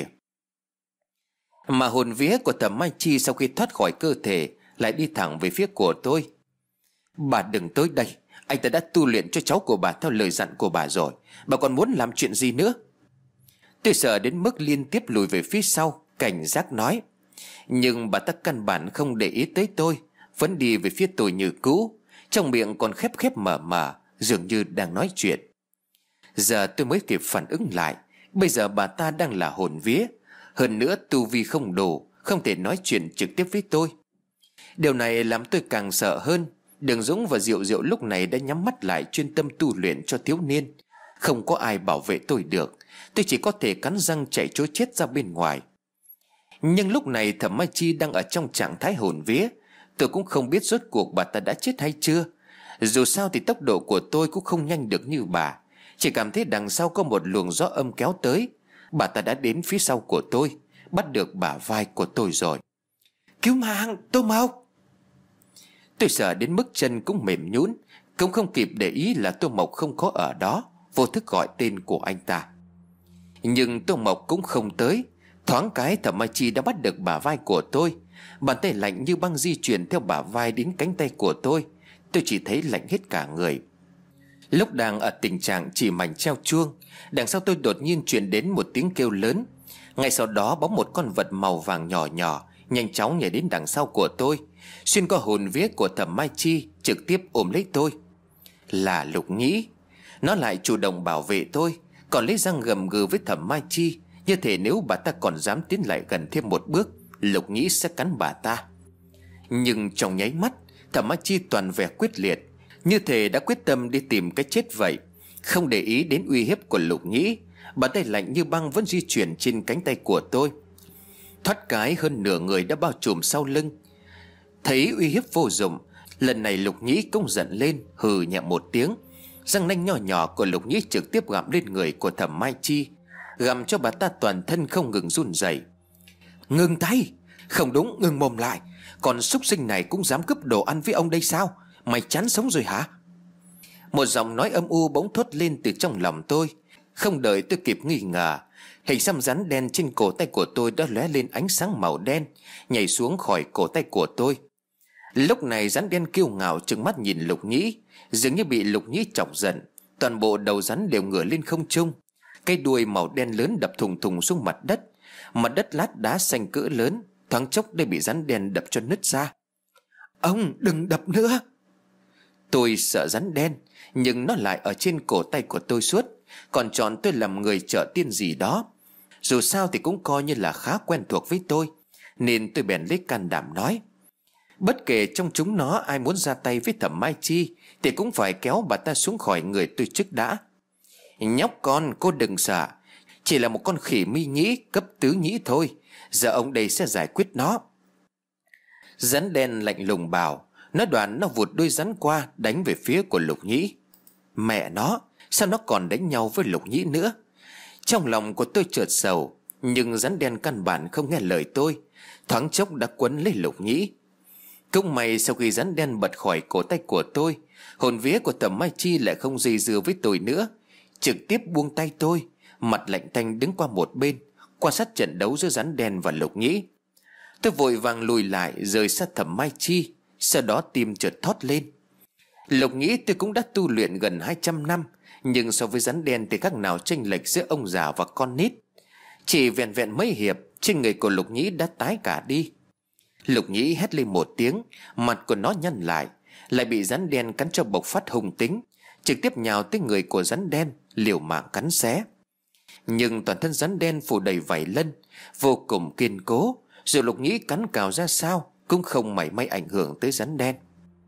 Mà hồn vía của Thẩm Mai Chi sau khi thoát khỏi cơ thể lại đi thẳng về phía của tôi. Bà đừng tới đây, anh ta đã tu luyện cho cháu của bà theo lời dặn của bà rồi, bà còn muốn làm chuyện gì nữa? Tôi sợ đến mức liên tiếp lùi về phía sau, cảnh giác nói. Nhưng bà ta căn bản không để ý tới tôi, vẫn đi về phía tôi như cũ, trong miệng còn khép khép mở mở, dường như đang nói chuyện. Giờ tôi mới kịp phản ứng lại, bây giờ bà ta đang là hồn vía, hơn nữa tu vi không đủ, không thể nói chuyện trực tiếp với tôi. Điều này làm tôi càng sợ hơn. Đường Dũng và Diệu Diệu lúc này đã nhắm mắt lại chuyên tâm tu luyện cho thiếu niên. Không có ai bảo vệ tôi được, tôi chỉ có thể cắn răng chạy trối chết ra bên ngoài. Nhưng lúc này Thẩm Mai Chi đang ở trong trạng thái hồn vía, tôi cũng không biết rốt cuộc bà ta đã chết hay chưa. Dù sao thì tốc độ của tôi cũng không nhanh được như bà, chỉ cảm thấy đằng sau có một luồng gió âm kéo tới. Bà ta đã đến phía sau của tôi, bắt được bả vai của tôi rồi. Cứu mạng, Tô Mộc! Tôi sợ đến mức chân cũng mềm nhũn, cũng không kịp để ý là Tô Mộc không có ở đó, vô thức gọi tên của anh ta. Nhưng Tô Mộc cũng không tới. Thoáng cái Thẩm Mai Chi đã bắt được bả vai của tôi, bàn tay lạnh như băng di chuyển theo bả vai đến cánh tay của tôi. Tôi chỉ thấy lạnh hết cả người. Lúc đang ở tình trạng chỉ mảnh treo chuông, đằng sau tôi đột nhiên truyền đến một tiếng kêu lớn. Ngay sau đó bóng một con vật màu vàng nhỏ nhỏ nhanh chóng nhảy đến đằng sau của tôi, xuyên qua hồn vía của Thẩm Mai Chi, trực tiếp ôm lấy tôi. Là Lục Nhĩ. Nó lại chủ động bảo vệ tôi, còn lấy răng gầm gừ với Thẩm Mai Chi, như thể nếu bà ta còn dám tiến lại gần thêm một bước, Lục Nhĩ sẽ cắn bà ta. Nhưng trong nháy mắt, Thẩm Mai Chi toàn vẻ quyết liệt, như thể đã quyết tâm đi tìm cái chết vậy. Không để ý đến uy hiếp của Lục Nhĩ, bàn tay lạnh như băng vẫn di chuyển trên cánh tay của tôi. Thoát cái hơn nửa người đã bao trùm sau lưng. Thấy uy hiếp vô dụng, lần này Lục Nhĩ cũng giận lên, hừ nhẹ một tiếng. Răng nanh nhỏ nhỏ của Lục Nhĩ trực tiếp gặm lên người của Thẩm Mai Chi, gặm cho bà ta toàn thân không ngừng run rẩy. Ngừng tay! Không đúng, ngừng mồm lại! Còn súc sinh này cũng dám cướp đồ ăn với ông đây sao? Mày chán sống rồi hả? Một giọng nói âm u bỗng thốt lên từ trong lòng tôi. Không đợi tôi kịp nghi ngờ, hình xăm rắn đen trên cổ tay của tôi đã lóe lên ánh sáng màu đen, nhảy xuống khỏi cổ tay của tôi. Lúc này rắn đen kiêu ngạo trừng mắt nhìn Lục Nhĩ, dường như bị Lục Nhĩ chọc giận. Toàn bộ đầu rắn đều ngửa lên không trung, cái đuôi màu đen lớn đập thùng thùng xuống mặt đất. Mặt đất lát đá xanh cỡ lớn, thoáng chốc đã bị rắn đen đập cho nứt ra. Ông đừng đập nữa! Tôi sợ rắn đen, nhưng nó lại ở trên cổ tay của tôi suốt, còn chọn tôi làm người trợ tiên gì đó. Dù sao thì cũng coi như là khá quen thuộc với tôi, nên tôi bèn lấy can đảm nói: bất kể trong chúng nó ai muốn ra tay với Thẩm Mai Chi thì cũng phải kéo bà ta xuống khỏi người tôi trước đã. Nhóc con, cô đừng sợ, chỉ là một con khỉ mi nhĩ cấp tứ nhĩ thôi. Giờ ông đây sẽ giải quyết nó. Rắn đen lạnh lùng bảo. Nói đoạn nó vụt đuôi rắn qua, đánh về phía của Lục Nhĩ. Mẹ nó, sao nó còn đánh nhau với Lục Nhĩ nữa? Trong lòng của tôi chợt sầu, nhưng rắn đen căn bản không nghe lời tôi, thoáng chốc đã quấn lấy Lục Nhĩ. Cũng may sau khi rắn đen bật khỏi cổ tay của tôi, hồn vía của Thẩm Mai Chi lại không dây dưa với tôi nữa, trực tiếp buông tay tôi, mặt lạnh tanh đứng qua một bên, quan sát trận đấu giữa rắn đen và Lục Nhĩ. Tôi vội vàng lùi lại rời sát Thẩm Mai Chi, sau đó tim chợt thót lên. Lục Nhĩ tôi cũng đã tu luyện gần 200 năm, nhưng so với rắn đen thì khác nào chênh lệch giữa ông già và con nít. Chỉ vẹn vẹn mấy hiệp, trên người của Lục Nhĩ đã tái cả đi. Lục Nhĩ hét lên một tiếng, mặt của nó nhăn lại bị rắn đen cắn cho bộc phát hung tính, trực tiếp nhào tới người của rắn đen, liều mạng cắn xé. Nhưng toàn thân rắn đen phủ đầy vảy lân, vô cùng kiên cố, dù Lục Nhĩ cắn cào ra sao cũng không mảy may ảnh hưởng tới rắn đen.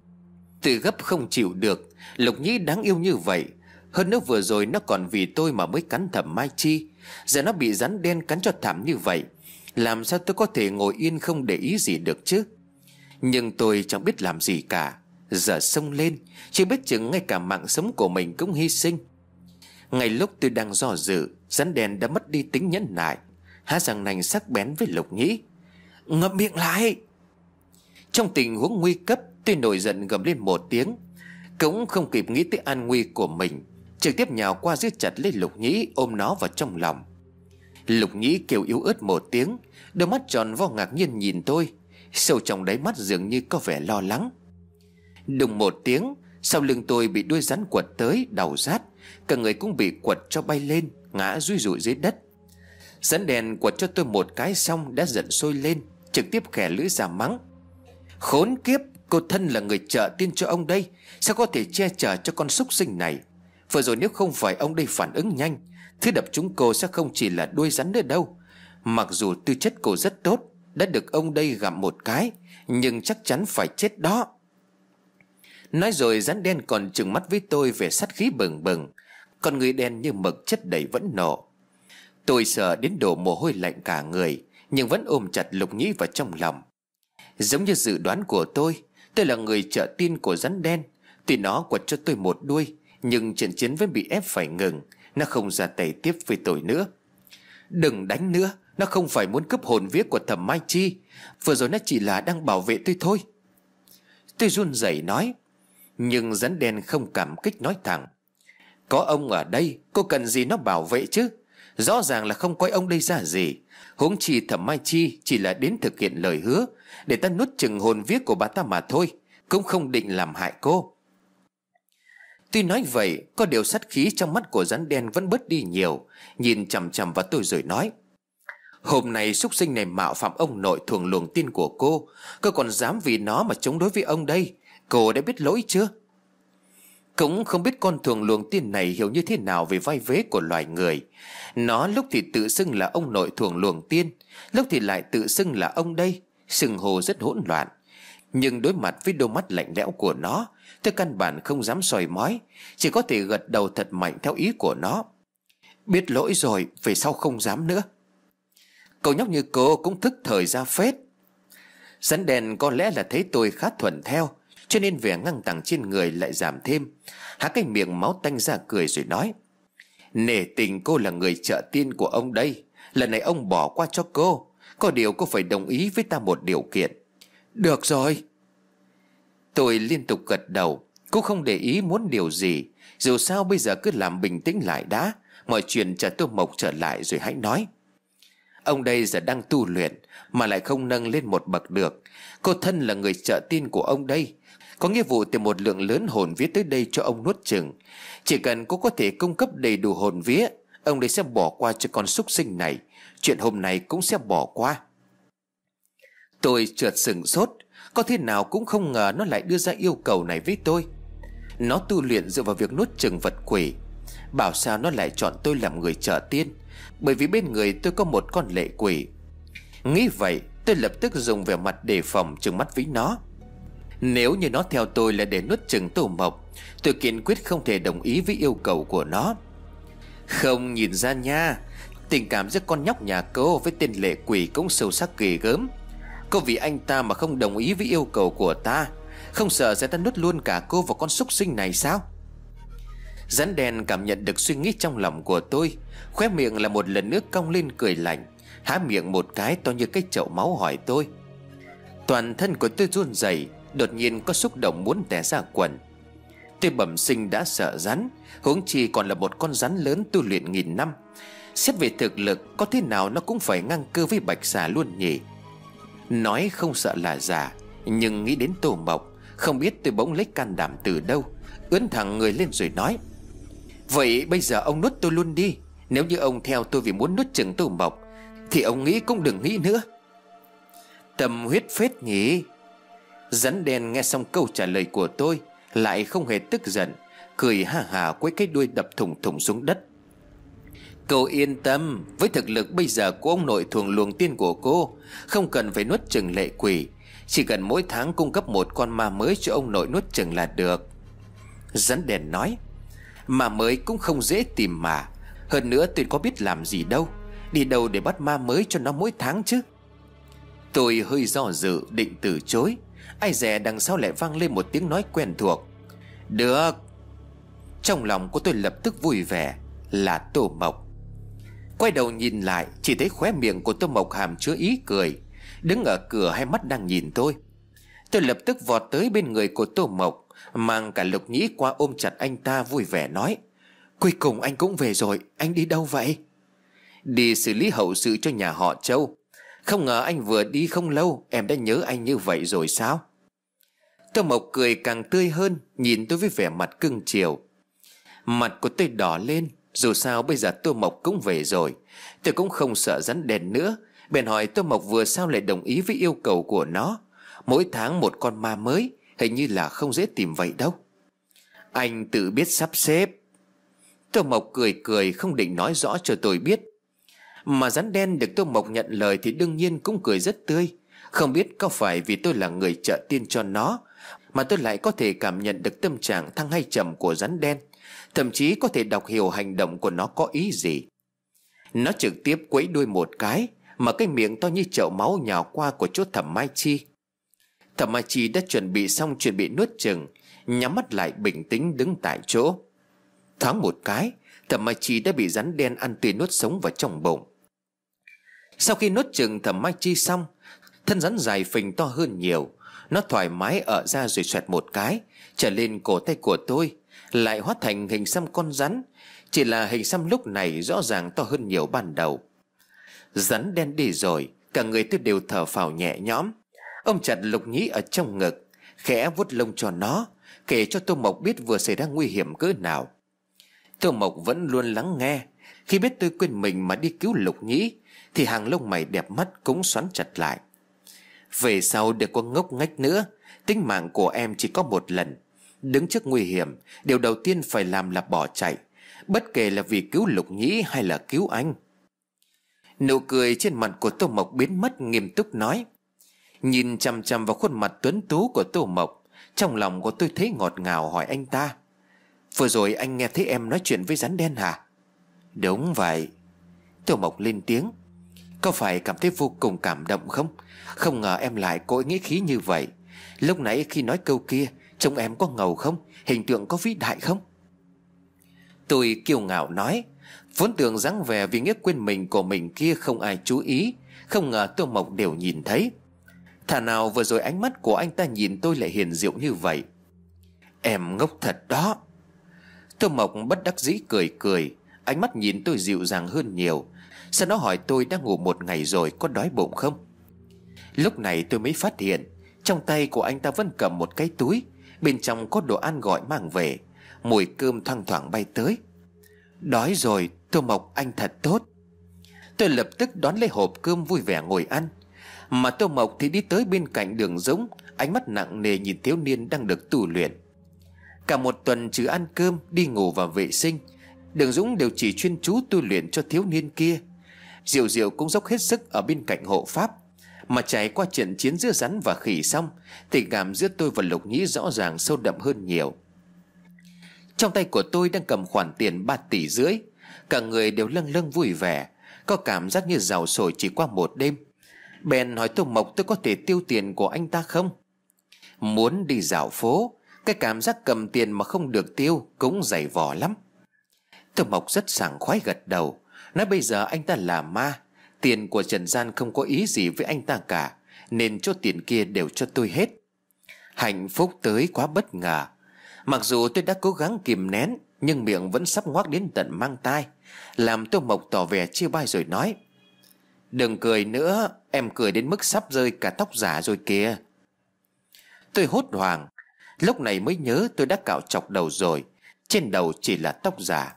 Tự gấp không chịu được, Lục Nhĩ đáng yêu như vậy, hơn nữa vừa rồi nó còn vì tôi mà mới cắn Thẩm Mai Chi, giờ nó bị rắn đen cắn cho thảm như vậy, làm sao tôi có thể ngồi yên không để ý gì được chứ? Nhưng tôi chẳng biết làm gì cả, giờ xông lên, chỉ biết chừng ngay cả mạng sống của mình cũng hy sinh. Ngay lúc tôi đang do dự, rắn đen đã mất đi tính nhẫn nại, há răng nanh sắc bén với Lục Nhĩ. Ngậm miệng lại! Trong tình huống nguy cấp, tôi nổi giận gầm lên một tiếng, cũng không kịp nghĩ tới an nguy của mình, trực tiếp nhào qua giữ chặt lấy Lục Nhĩ, ôm nó vào trong lòng. Lục Nhĩ kêu yếu ớt một tiếng, đôi mắt tròn vo ngạc nhiên nhìn tôi, sâu trong đáy mắt dường như có vẻ lo lắng. Đùng một tiếng, sau lưng tôi bị đuôi rắn quật tới, đau rát, cả người cũng bị quật cho bay lên, ngã rúi rụi dưới đất. Rắn đen quật cho tôi một cái xong đã giận sôi lên, trực tiếp khè lưỡi ra mắng. Khốn kiếp, cô thân là người trợ tiên cho ông đây, sao có thể che chở cho con súc sinh này? Vừa rồi nếu không phải ông đây phản ứng nhanh, thứ đập chúng cô sẽ không chỉ là đuôi rắn nữa đâu. Mặc dù tư chất cô rất tốt, đã được ông đây gặm một cái, nhưng chắc chắn phải chết đó. Nói rồi rắn đen còn trừng mắt với tôi về sát khí bừng bừng, con người đen như mực chất đầy vẫn nộ. Tôi sợ đến đổ mồ hôi lạnh cả người, nhưng vẫn ôm chặt Lục Nhĩ vào trong lòng. Giống như dự đoán của tôi là người trợ tiên của rắn đen. Tuy nó quật cho tôi một đuôi, nhưng trận chiến vẫn bị ép phải ngừng, nó không ra tay tiếp với tôi nữa. Đừng đánh nữa, nó không phải muốn cướp hồn vía của Thẩm Mai Chi, vừa rồi nó chỉ là đang bảo vệ tôi thôi. Tôi run rẩy nói. Nhưng rắn đen không cảm kích nói thẳng. Có ông ở đây, cô cần gì nó bảo vệ chứ? Rõ ràng là không coi ông đây ra gì. Huống chi Thẩm Mai Chi chỉ là đến thực hiện lời hứa, để ta nuốt chừng hồn vía của bà ta mà thôi, cũng không định làm hại cô. Tuy nói vậy, có điều sát khí trong mắt của rắn đen vẫn bớt đi nhiều, nhìn chằm chằm vào tôi rồi nói. Hôm nay súc sinh này mạo phạm ông nội thuồng luồng tiên của cô còn dám vì nó mà chống đối với ông đây. Cô đã biết lỗi chưa? Cũng không biết con thuồng luồng tiên này hiểu như thế nào về vai vế của loài người. Nó lúc thì tự xưng là ông nội thuồng luồng tiên, lúc thì lại tự xưng là ông đây, xưng hô rất hỗn loạn. Nhưng đối mặt với đôi mắt lạnh lẽo của nó, tôi căn bản không dám soi mói, chỉ có thể gật đầu thật mạnh theo ý của nó. Biết lỗi rồi, về sau không dám nữa. Cậu nhóc như cô cũng thức thời ra phết. Rắn đen có lẽ là thấy tôi khá thuận theo, cho nên vẻ ngăng tàng trên người lại giảm thêm. Há cái miệng máu tanh ra cười rồi nói: Nể tình cô là người trợ tiên của ông đây, lần này ông bỏ qua cho cô. Có điều cô phải đồng ý với ta một điều kiện. Được rồi. Tôi liên tục gật đầu. Cô không để ý muốn điều gì. Dù sao bây giờ cứ làm bình tĩnh lại đã. Mọi chuyện chờ Tô Mộc trở lại rồi hãy nói. Ông đây giờ đang tu luyện mà lại không nâng lên một bậc được. Cô thân là người trợ tiên của ông đây, có nghĩa vụ tìm một lượng lớn hồn vía tới đây cho ông nuốt chửng. Chỉ cần cô có thể cung cấp đầy đủ hồn vía, ông đây sẽ bỏ qua cho con súc sinh này. Chuyện hôm nay cũng sẽ bỏ qua. Tôi chợt sửng sốt. Có thế nào cũng không ngờ nó lại đưa ra yêu cầu này với tôi. Nó tu luyện dựa vào việc nuốt chửng vật quỷ. Bảo sao nó lại chọn tôi làm người trợ tiên? Bởi vì bên người tôi có một con lệ quỷ. Nghĩ vậy, tôi lập tức dùng vẻ mặt đề phòng trừng mắt với nó. Nếu như nó theo tôi là để nuốt chửng Tô Mộc, tôi kiên quyết không thể đồng ý với yêu cầu của nó. Không nhìn ra nha, tình cảm giữa con nhóc nhà cô với tên lệ quỷ cũng sâu sắc ghê gớm. Cô vì anh ta mà không đồng ý với yêu cầu của ta, không sợ sẽ ta nuốt luôn cả cô vào con súc sinh này sao? Rắn đen cảm nhận được suy nghĩ trong lòng của tôi, khóe miệng là một lần nữa cong lên cười lạnh, há miệng một cái to như cái chậu máu hỏi tôi. Toàn thân của tôi run rẩy, đột nhiên có xúc động muốn tè ra quần. Tôi bẩm sinh đã sợ rắn, huống chi còn là một con rắn lớn tu luyện nghìn năm. Xét về thực lực, có thế nào nó cũng phải ngang cơ với bạch xà luôn nhỉ. Nói không sợ là giả, nhưng nghĩ đến Tô Mộc, không biết tôi bỗng lấy can đảm từ đâu, ưỡn thẳng người lên rồi nói: Vậy bây giờ ông nuốt tôi luôn đi. Nếu như ông theo tôi vì muốn nuốt chửng Tô Mộc, thì ông nghĩ cũng đừng nghĩ nữa. Tâm huyết phết nhỉ. Rắn đen nghe xong câu trả lời của tôi lại không hề tức giận, cười ha hả quấy cái đuôi đập thủng thủng xuống đất. Cô yên tâm, với thực lực bây giờ của ông nội thuồng luồng tiên của cô, không cần phải nuốt chửng lệ quỷ, chỉ cần mỗi tháng cung cấp một con ma mới cho ông nội nuốt chửng là được. Rắn đen nói: Ma mới cũng không dễ tìm mà. Hơn nữa tôi có biết làm gì đâu, đi đâu để bắt ma mới cho nó mỗi tháng chứ. Tôi hơi do dự định từ chối, ai dè đằng sau lại vang lên một tiếng nói quen thuộc: Được. Trong lòng của tôi lập tức vui vẻ, là Tô Mộc. Quay đầu nhìn lại, chỉ thấy khóe miệng của Tô Mộc hàm chứa ý cười, đứng ở cửa hai mắt đang nhìn tôi. Tôi lập tức vọt tới bên người của Tô Mộc, mang cả Lục Nhĩ qua ôm chặt anh ta vui vẻ nói: Cuối cùng anh cũng về rồi, anh đi đâu vậy? Đi xử lý hậu sự cho nhà họ Châu. Không ngờ anh vừa đi không lâu em đã nhớ anh như vậy rồi sao? Tô Mộc cười càng tươi hơn, nhìn tôi với vẻ mặt cưng chiều. Mặt của tôi đỏ lên. Dù sao bây giờ Tô Mộc cũng về rồi, tôi cũng không sợ rắn đen nữa. Bèn hỏi Tô Mộc vừa sao lại đồng ý với yêu cầu của nó. Mỗi tháng một con ma mới, hình như là không dễ tìm vậy đâu. Anh tự biết sắp xếp. Tô Mộc cười cười không định nói rõ cho tôi biết. Mà rắn đen được Tô Mộc nhận lời thì đương nhiên cũng cười rất tươi. Không biết có phải vì tôi là người trợ tiên cho nó mà tôi lại có thể cảm nhận được tâm trạng thăng hay trầm của rắn đen, thậm chí có thể đọc hiểu hành động của nó có ý gì. Nó trực tiếp quẫy đuôi một cái, mà cái miệng to như chậu máu nhào qua của chỗ Thẩm Mai Chi. Thẩm Mai Chi đã chuẩn bị xong chuyện bị nuốt chửng, nhắm mắt lại bình tĩnh đứng tại chỗ. Thoáng một cái, Thẩm Mai Chi đã bị rắn đen ăn tươi nuốt sống vào trong bụng. Sau khi nuốt chửng Thẩm Mai Chi xong, thân rắn dài phình to hơn nhiều. Nó thoải mái ở ra rồi xoẹt một cái trở lên cổ tay của tôi, lại hóa thành hình xăm con rắn. Chỉ là hình xăm lúc này rõ ràng to hơn nhiều ban đầu. Rắn đen đi rồi, cả người tôi đều thở phào nhẹ nhõm. Ông chặt Lục Nhĩ ở trong ngực, khẽ vuốt lông cho nó, kể cho Tô Mộc biết vừa xảy ra nguy hiểm cỡ nào. Tô Mộc vẫn luôn lắng nghe. Khi biết tôi quên mình mà đi cứu Lục Nhĩ thì hàng lông mày đẹp mắt cũng xoắn chặt lại. Về sau đừng có ngốc nghếch nữa. Tính mạng của em chỉ có một lần. Đứng trước nguy hiểm, điều đầu tiên phải làm là bỏ chạy, bất kể là vì cứu Lục Nhĩ hay là cứu anh. Nụ cười trên mặt của Tô Mộc biến mất, nghiêm túc nói: Nhìn chằm chằm vào khuôn mặt tuấn tú của Tô Mộc, trong lòng của tôi thấy ngọt ngào, hỏi anh ta: vừa rồi anh nghe thấy em nói chuyện với rắn đen hả? Đúng vậy. Tô Mộc lên tiếng: có phải cảm thấy vô cùng cảm động không? Không ngờ em lại có ý nghĩa khí như vậy. Lúc nãy khi nói câu kia, trông em có ngầu không? Hình tượng có vĩ đại không? Tôi kiêu ngạo nói, vốn tưởng dáng vẻ vì nghĩa quên mình của mình kia không ai chú ý, không ngờ Tô Mộc đều nhìn thấy. Thà nào vừa rồi ánh mắt của anh ta nhìn tôi lại hiền diệu như vậy. Em ngốc thật đó. Tô Mộc bất đắc dĩ cười cười, ánh mắt nhìn tôi dịu dàng hơn nhiều. Sau đó hỏi tôi đã ngủ một ngày rồi, có đói bụng không? Lúc này tôi mới phát hiện trong tay của anh ta vẫn cầm một cái túi, bên trong có đồ ăn gọi mang về. Mùi cơm thoang thoảng bay tới. Đói rồi, Tô Mộc anh thật tốt. Tôi lập tức đón lấy hộp cơm vui vẻ ngồi ăn. Mà Tô Mộc thì đi tới bên cạnh Đường Dũng, ánh mắt nặng nề nhìn thiếu niên đang được tu luyện. Cả một tuần trừ ăn cơm, đi ngủ và vệ sinh, Đường Dũng đều chỉ chuyên chú tu luyện cho thiếu niên kia. Diệu Diệu cũng dốc hết sức ở bên cạnh hộ pháp. Mà trải qua trận chiến giữa rắn và khỉ xong, tình cảm giữa tôi và Lục Nhĩ rõ ràng sâu đậm hơn nhiều. Trong tay của tôi đang cầm khoản tiền 3,5 tỷ. Cả người đều lâng lâng vui vẻ, có cảm giác như giàu sổi chỉ qua một đêm. Bèn hỏi Tô Mộc tôi có thể tiêu tiền của anh ta không? Muốn đi dạo phố, cái cảm giác cầm tiền mà không được tiêu cũng dày vò lắm. Tô Mộc rất sảng khoái gật đầu, nói bây giờ anh ta là ma, tiền của trần gian không có ý gì với anh ta cả, nên chỗ tiền kia đều cho tôi hết. Hạnh phúc tới quá bất ngờ. Mặc dù tôi đã cố gắng kìm nén, nhưng miệng vẫn sắp ngoác đến tận mang tai, làm Tô Mộc tỏ vẻ chia bai rồi nói: đừng cười nữa, em cười đến mức sắp rơi cả tóc giả rồi kìa. Tôi hốt hoảng, lúc này mới nhớ tôi đã cạo chọc đầu rồi, trên đầu chỉ là tóc giả.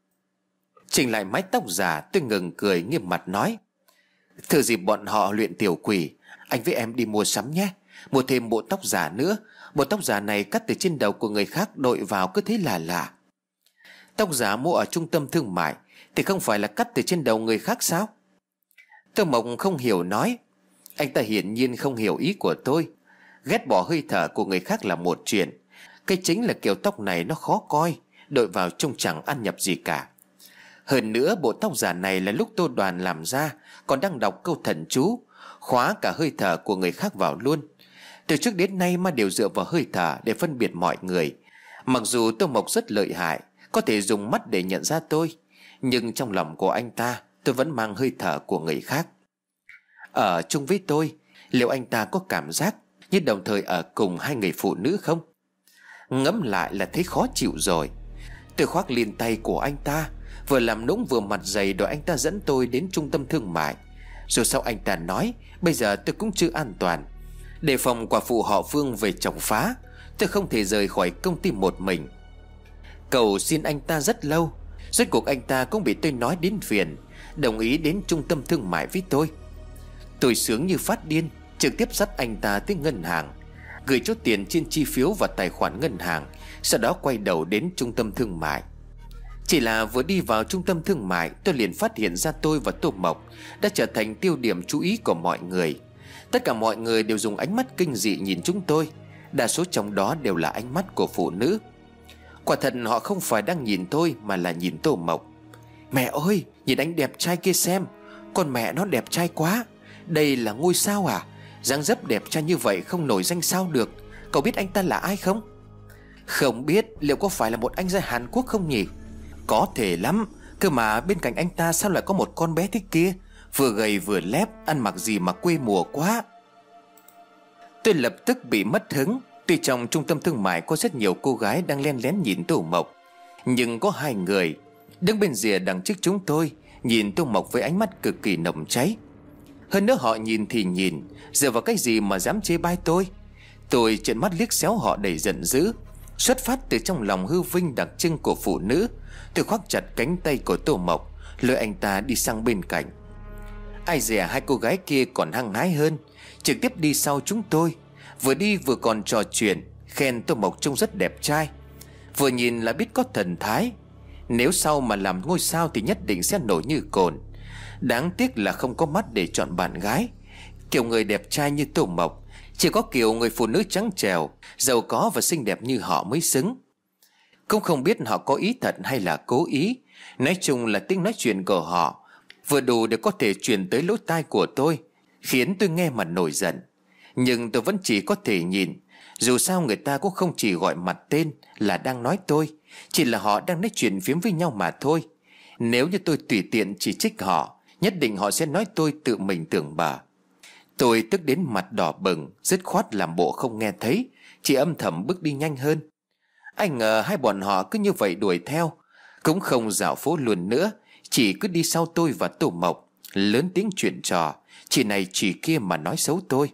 Chỉnh lại mái tóc giả, tôi ngừng cười nghiêm mặt nói: thừa dịp bọn họ luyện tiểu quỷ, anh với em đi mua sắm nhé. Mua thêm bộ tóc giả nữa. Bộ tóc giả này cắt từ trên đầu của người khác đội vào cứ thế là lạ. Tóc giả mua ở trung tâm thương mại thì không phải là cắt từ trên đầu người khác sao? Tô Mộc không hiểu nói: anh ta hiển nhiên không hiểu ý của tôi. Ghét bỏ hơi thở của người khác là một chuyện, cái chính là kiểu tóc này nó khó coi, đội vào trông chẳng ăn nhập gì cả. Hơn nữa bộ tóc giả này là lúc Tô Đoàn làm ra, còn đang đọc câu thần chú, khóa cả hơi thở của người khác vào luôn. Từ trước đến nay ma đều dựa vào hơi thở để phân biệt mọi người. Mặc dù Tô Mộc rất lợi hại, có thể dùng mắt để nhận ra tôi, nhưng trong lòng của anh ta tôi vẫn mang hơi thở của người khác. Ở chung với tôi, liệu anh ta có cảm giác như đồng thời ở cùng hai người phụ nữ không? Ngẫm lại là thấy khó chịu rồi. Tôi khoác liền tay của anh ta, vừa làm nũng vừa mặt dày đòi anh ta dẫn tôi đến trung tâm thương mại. Rồi sau anh ta nói bây giờ tôi cũng chưa an toàn, đề phòng quả phụ họ Phương về chọc phá, tôi không thể rời khỏi công ty một mình. Cầu xin anh ta rất lâu, rốt cuộc anh ta cũng bị tôi nói đến phiền, đồng ý đến trung tâm thương mại với tôi. Tôi sướng như phát điên, trực tiếp dắt anh ta tới ngân hàng, gửi chút tiền trên chi phiếu vào tài khoản ngân hàng, sau đó quay đầu đến trung tâm thương mại. Chỉ là vừa đi vào trung tâm thương mại, tôi liền phát hiện ra tôi và Tô Mộc đã trở thành tiêu điểm chú ý của mọi người. Tất cả mọi người đều dùng ánh mắt kinh dị nhìn chúng tôi, đa số trong đó đều là ánh mắt của phụ nữ. Quả thật họ không phải đang nhìn tôi mà là nhìn Tô Mộc. Mẹ ơi, nhìn anh đẹp trai kia xem, con mẹ nó đẹp trai quá. Đây là ngôi sao à? Dáng dấp đẹp trai như vậy không nổi danh sao được. Cậu biết anh ta là ai không? Không biết, liệu có phải là một anh giai Hàn Quốc không nhỉ? Có thể lắm, cơ mà bên cạnh anh ta sao lại có một con bé thế kia, vừa gầy vừa lép, ăn mặc gì mà quê mùa quá. Tôi lập tức bị mất hứng. Tuy trong trung tâm thương mại có rất nhiều cô gái đang len lén nhìn Tô Mộc, nhưng có hai người đứng bên rìa đằng trước chúng tôi nhìn Tô Mộc với ánh mắt cực kỳ nồng cháy. Hơn nữa họ nhìn thì nhìn, dựa vào cái gì mà dám chê bai tôi? Tôi trợn mắt liếc xéo họ đầy giận dữ. Xuất phát từ trong lòng hư vinh đặc trưng của phụ nữ, tôi khoác chặt cánh tay của Tô Mộc, lôi anh ta đi sang bên cạnh. Ai dè hai cô gái kia còn hăng hái hơn, trực tiếp đi sau chúng tôi, vừa đi vừa còn trò chuyện, khen Tô Mộc trông rất đẹp trai, vừa nhìn là biết có thần thái. Nếu sau mà làm ngôi sao thì nhất định sẽ nổi như cồn. Đáng tiếc là không có mắt để chọn bạn gái. Kiểu người đẹp trai như Tô Mộc Chỉ có kiểu người phụ nữ trắng trẻo, giàu có và xinh đẹp như họ mới xứng. Cũng không biết họ có ý thật hay là cố ý. Nói chung là tiếng nói chuyện của họ vừa đủ để có thể truyền tới lỗ tai của tôi, khiến tôi nghe mà nổi giận. Nhưng tôi vẫn chỉ có thể nhìn. Dù sao người ta cũng không chỉ gọi mặt tên là đang nói tôi, chỉ là họ đang nói chuyện phiếm với nhau mà thôi. Nếu như tôi tùy tiện chỉ trích họ, nhất định họ sẽ nói tôi tự mình tưởng bở. Tôi tức đến mặt đỏ bừng, dứt khoát làm bộ không nghe thấy, chỉ âm thầm bước đi nhanh hơn. Ai ngờ hai bọn họ cứ như vậy đuổi theo, cũng không dạo phố luôn nữa, chỉ cứ đi sau tôi và Tô Mộc, lớn tiếng chuyện trò, chỉ này chỉ kia mà nói xấu tôi.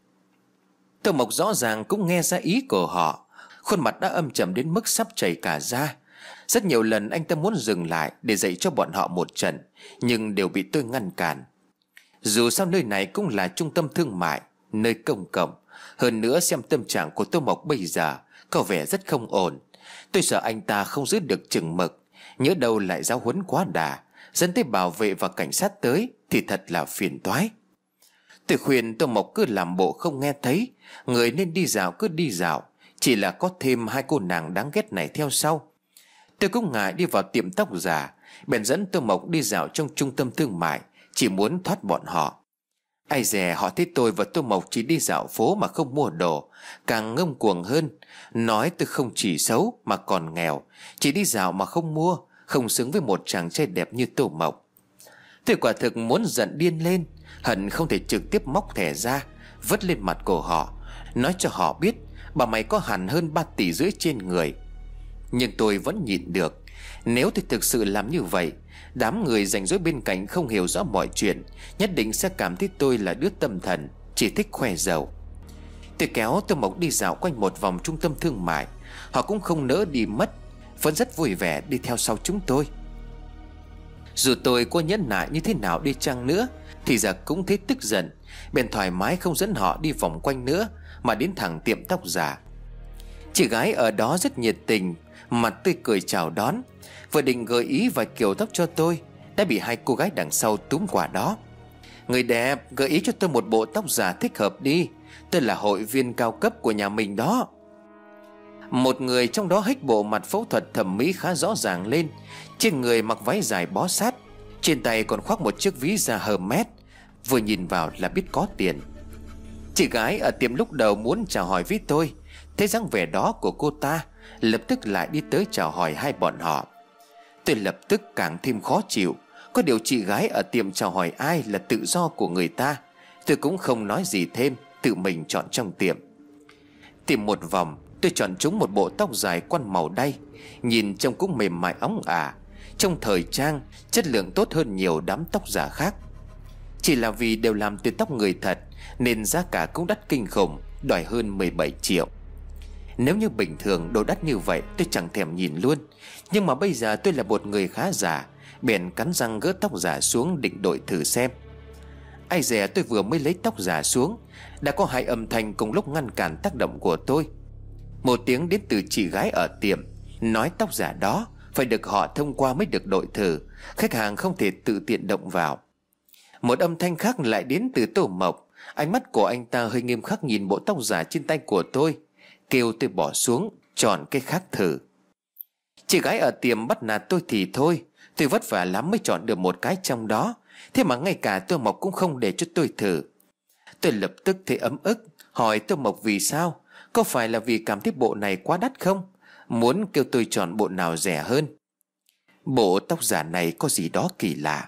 Tô Mộc rõ ràng cũng nghe ra ý của họ, khuôn mặt đã âm trầm đến mức sắp chảy cả ra. Rất nhiều lần anh ta muốn dừng lại để dạy cho bọn họ một trận, nhưng đều bị tôi ngăn cản. Dù sao nơi này cũng là trung tâm thương mại, nơi công cộng. Hơn nữa xem tâm trạng của Tô Mộc bây giờ có vẻ rất không ổn. Tôi sợ anh ta không giữ được chừng mực, nhớ đâu lại giáo huấn quá đà, dẫn tới bảo vệ và cảnh sát tới thì thật là phiền toái. Tôi khuyên Tô Mộc cứ làm bộ không nghe thấy, người nên đi dạo cứ đi dạo, chỉ là có thêm hai cô nàng đáng ghét này theo sau. Tôi cũng ngại đi vào tiệm tóc giả, bèn dẫn Tô Mộc đi dạo trong trung tâm thương mại, chỉ muốn thoát bọn họ. Ai dè họ thấy tôi và Tô Mộc chỉ đi dạo phố mà không mua đồ, càng ngông cuồng hơn, nói tôi không chỉ xấu mà còn nghèo, chỉ đi dạo mà không mua, không xứng với một chàng trai đẹp như Tô Mộc. Tôi quả thực muốn giận điên lên, hận không thể trực tiếp móc thẻ ra, vứt lên mặt của họ, nói cho họ biết bà mày có hẳn hơn 3,5 tỷ trên người. Nhưng tôi vẫn nhịn được. Nếu tôi thực sự làm như vậy, đám người rảnh rỗi bên cạnh không hiểu rõ mọi chuyện, nhất định sẽ cảm thấy tôi là đứa tâm thần, chỉ thích khoe giàu. Tôi kéo Tô Mộc đi dạo quanh một vòng trung tâm thương mại. Họ cũng không nỡ đi mất, vẫn rất vui vẻ đi theo sau chúng tôi. Dù tôi có nhẫn nại như thế nào đi chăng nữa thì giờ cũng thấy tức giận, bèn thoải mái không dẫn họ đi vòng quanh nữa, mà đến thẳng tiệm tóc giả. Chị gái ở đó rất nhiệt tình, mặt tươi cười chào đón. Vừa định gợi ý vài kiểu tóc cho tôi, đã bị hai cô gái đằng sau túm quả đó. Người đẹp, gợi ý cho tôi một bộ tóc giả thích hợp đi, tôi là hội viên cao cấp của nhà mình đó. Một người trong đó hếch bộ mặt phẫu thuật thẩm mỹ khá rõ ràng lên. Trên người mặc váy dài bó sát, trên tay còn khoác một chiếc ví da Hermes, vừa nhìn vào là biết có tiền. Chị gái ở tiệm lúc đầu muốn chào hỏi với tôi, thấy dáng vẻ đó của cô ta, lập tức lại đi tới chào hỏi hai bọn họ. Tôi lập tức càng thêm khó chịu. Có điều chị gái ở tiệm chào hỏi ai là tự do của người ta, tôi cũng không nói gì thêm, tự mình chọn trong tiệm. Tìm một vòng, tôi chọn chúng một bộ tóc dài quăn màu đay, nhìn trông cũng mềm mại óng ả, trong thời trang, chất lượng tốt hơn nhiều đám tóc giả khác. Chỉ là vì đều làm từ tóc người thật nên giá cả cũng đắt kinh khủng, đòi hơn 17 triệu. Nếu như bình thường đồ đắt như vậy tôi chẳng thèm nhìn luôn, nhưng mà bây giờ tôi là một người khá giả, bèn cắn răng gỡ tóc giả xuống định đội thử xem. Ai dè tôi vừa mới lấy tóc giả xuống, đã có hai âm thanh cùng lúc ngăn cản tác động của tôi. Một tiếng đến từ chị gái ở tiệm, nói tóc giả đó phải được họ thông qua mới được đội thử, khách hàng không thể tự tiện động vào. Một âm thanh khác lại đến từ Tô Mộc, ánh mắt của anh ta hơi nghiêm khắc nhìn bộ tóc giả trên tay của tôi, kêu tôi bỏ xuống, chọn cái khác thử. Chị gái ở tiệm bắt nạt tôi thì thôi, tôi vất vả lắm mới chọn được một cái trong đó, thế mà ngay cả Tô Mộc cũng không để cho tôi thử. Tôi lập tức thấy ấm ức, hỏi Tô Mộc vì sao, có phải là vì cảm thấy bộ này quá đắt không, muốn kêu tôi chọn bộ nào rẻ hơn. Bộ tóc giả này có gì đó kỳ lạ.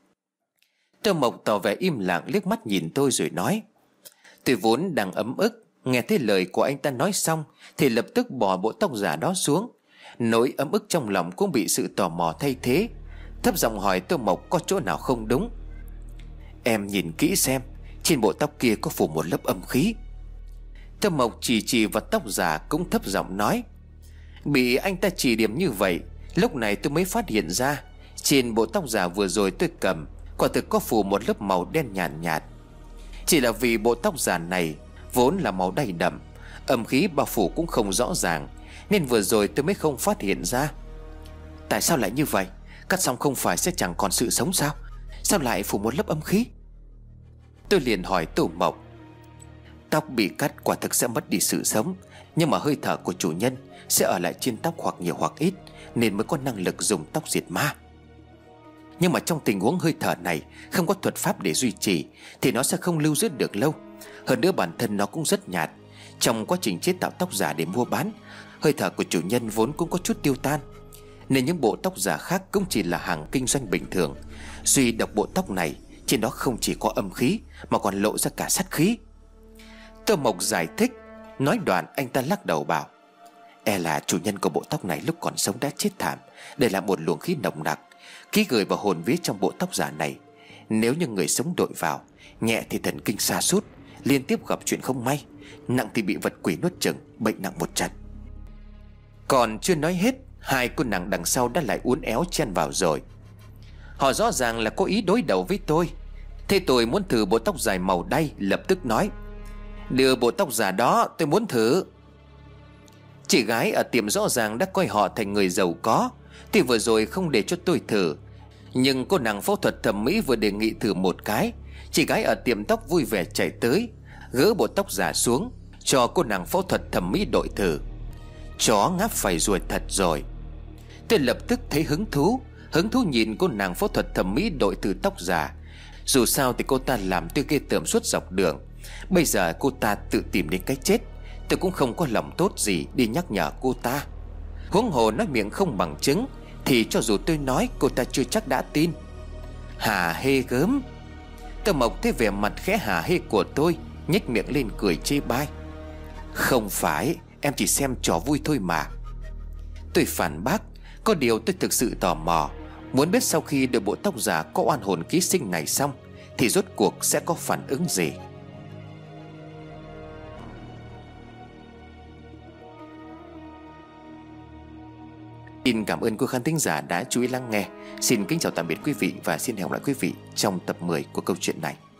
Tô Mộc tỏ vẻ im lặng, liếc mắt nhìn tôi rồi nói. Tôi vốn đang ấm ức, nghe thấy lời của anh ta nói xong thì lập tức bỏ bộ tóc giả đó xuống. Nỗi ấm ức trong lòng cũng bị sự tò mò thay thế, thấp giọng hỏi Tô Mộc có chỗ nào không đúng. Em nhìn kỹ xem, trên bộ tóc kia có phủ một lớp âm khí. Tô Mộc chỉ vào tóc giả cũng thấp giọng nói. Bị anh ta chỉ điểm như vậy, lúc này tôi mới phát hiện ra trên bộ tóc giả vừa rồi tôi cầm quả thực có phủ một lớp màu đen nhàn nhạt. Chỉ là vì bộ tóc giả này vốn là màu đay đậm, âm khí bao phủ cũng không rõ ràng, nên vừa rồi tôi mới không phát hiện ra. Tại sao lại như vậy? Cắt xong không phải sẽ chẳng còn sự sống sao? Sao lại phủ một lớp âm khí? Tôi liền hỏi Tô Mộc. Tóc bị cắt quả thực sẽ mất đi sự sống, nhưng mà hơi thở của chủ nhân sẽ ở lại trên tóc hoặc nhiều hoặc ít, nên mới có năng lực dùng tóc diệt ma. Nhưng mà trong tình huống hơi thở này không có thuật pháp để duy trì thì nó sẽ không lưu giữ được lâu. Hơn nữa bản thân nó cũng rất nhạt. Trong quá trình chế tạo tóc giả để mua bán, hơi thở của chủ nhân vốn cũng có chút tiêu tan, nên những bộ tóc giả khác cũng chỉ là hàng kinh doanh bình thường. Duy độc bộ tóc này, trên đó không chỉ có âm khí mà còn lộ ra cả sát khí. Tô Mộc giải thích. Nói đoạn anh ta lắc đầu bảo: E là chủ nhân của bộ tóc này lúc còn sống đã chết thảm, để lại một luồng khí nồng nặc, ký gửi vào hồn vía trong bộ tóc giả này. Nếu như người sống đội vào, nhẹ thì thần kinh sa sút, liên tiếp gặp chuyện không may, nặng thì bị vật quỷ nuốt chửng, bệnh nặng một trận. Còn chưa nói hết, hai cô nàng đằng sau đã lại uốn éo chen vào rồi. Họ rõ ràng là có ý đối đầu với tôi. Thế tôi muốn thử bộ tóc dài màu đay, lập tức nói: Đưa bộ tóc giả đó, tôi muốn thử. Chị gái ở tiệm rõ ràng đã coi họ thành người giàu có, thì vừa rồi không để cho tôi thử. Nhưng cô nàng phẫu thuật thẩm mỹ vừa đề nghị thử một cái, chị gái ở tiệm tóc vui vẻ chạy tới, gỡ bộ tóc giả xuống, cho cô nàng phẫu thuật thẩm mỹ đội thử. Chó ngáp phải ruồi thật rồi. Tôi lập tức thấy hứng thú nhìn cô nàng phẫu thuật thẩm mỹ đội thử tóc giả. Dù sao thì cô ta làm tôi ghê tởm suốt dọc đường. Bây giờ cô ta tự tìm đến cái chết, tôi cũng không có lòng tốt gì đi nhắc nhở cô ta. Huống hồ nói miệng không bằng chứng, thì cho dù tôi nói cô ta chưa chắc đã tin. Hà hê gớm. Tô Mộc thấy vẻ mặt khẽ hà hê của tôi, nhếch miệng lên cười chê bai: Không phải, em chỉ xem trò vui thôi mà. Tôi phản bác: Có điều tôi thực sự tò mò, muốn biết sau khi đội bộ tóc giả có oan hồn ký sinh này xong thì rốt cuộc sẽ có phản ứng gì. Xin cảm ơn quý khán thính giả đã chú ý lắng nghe. Xin kính chào tạm biệt quý vị và xin hẹn gặp lại quý vị trong tập 10 của câu chuyện này.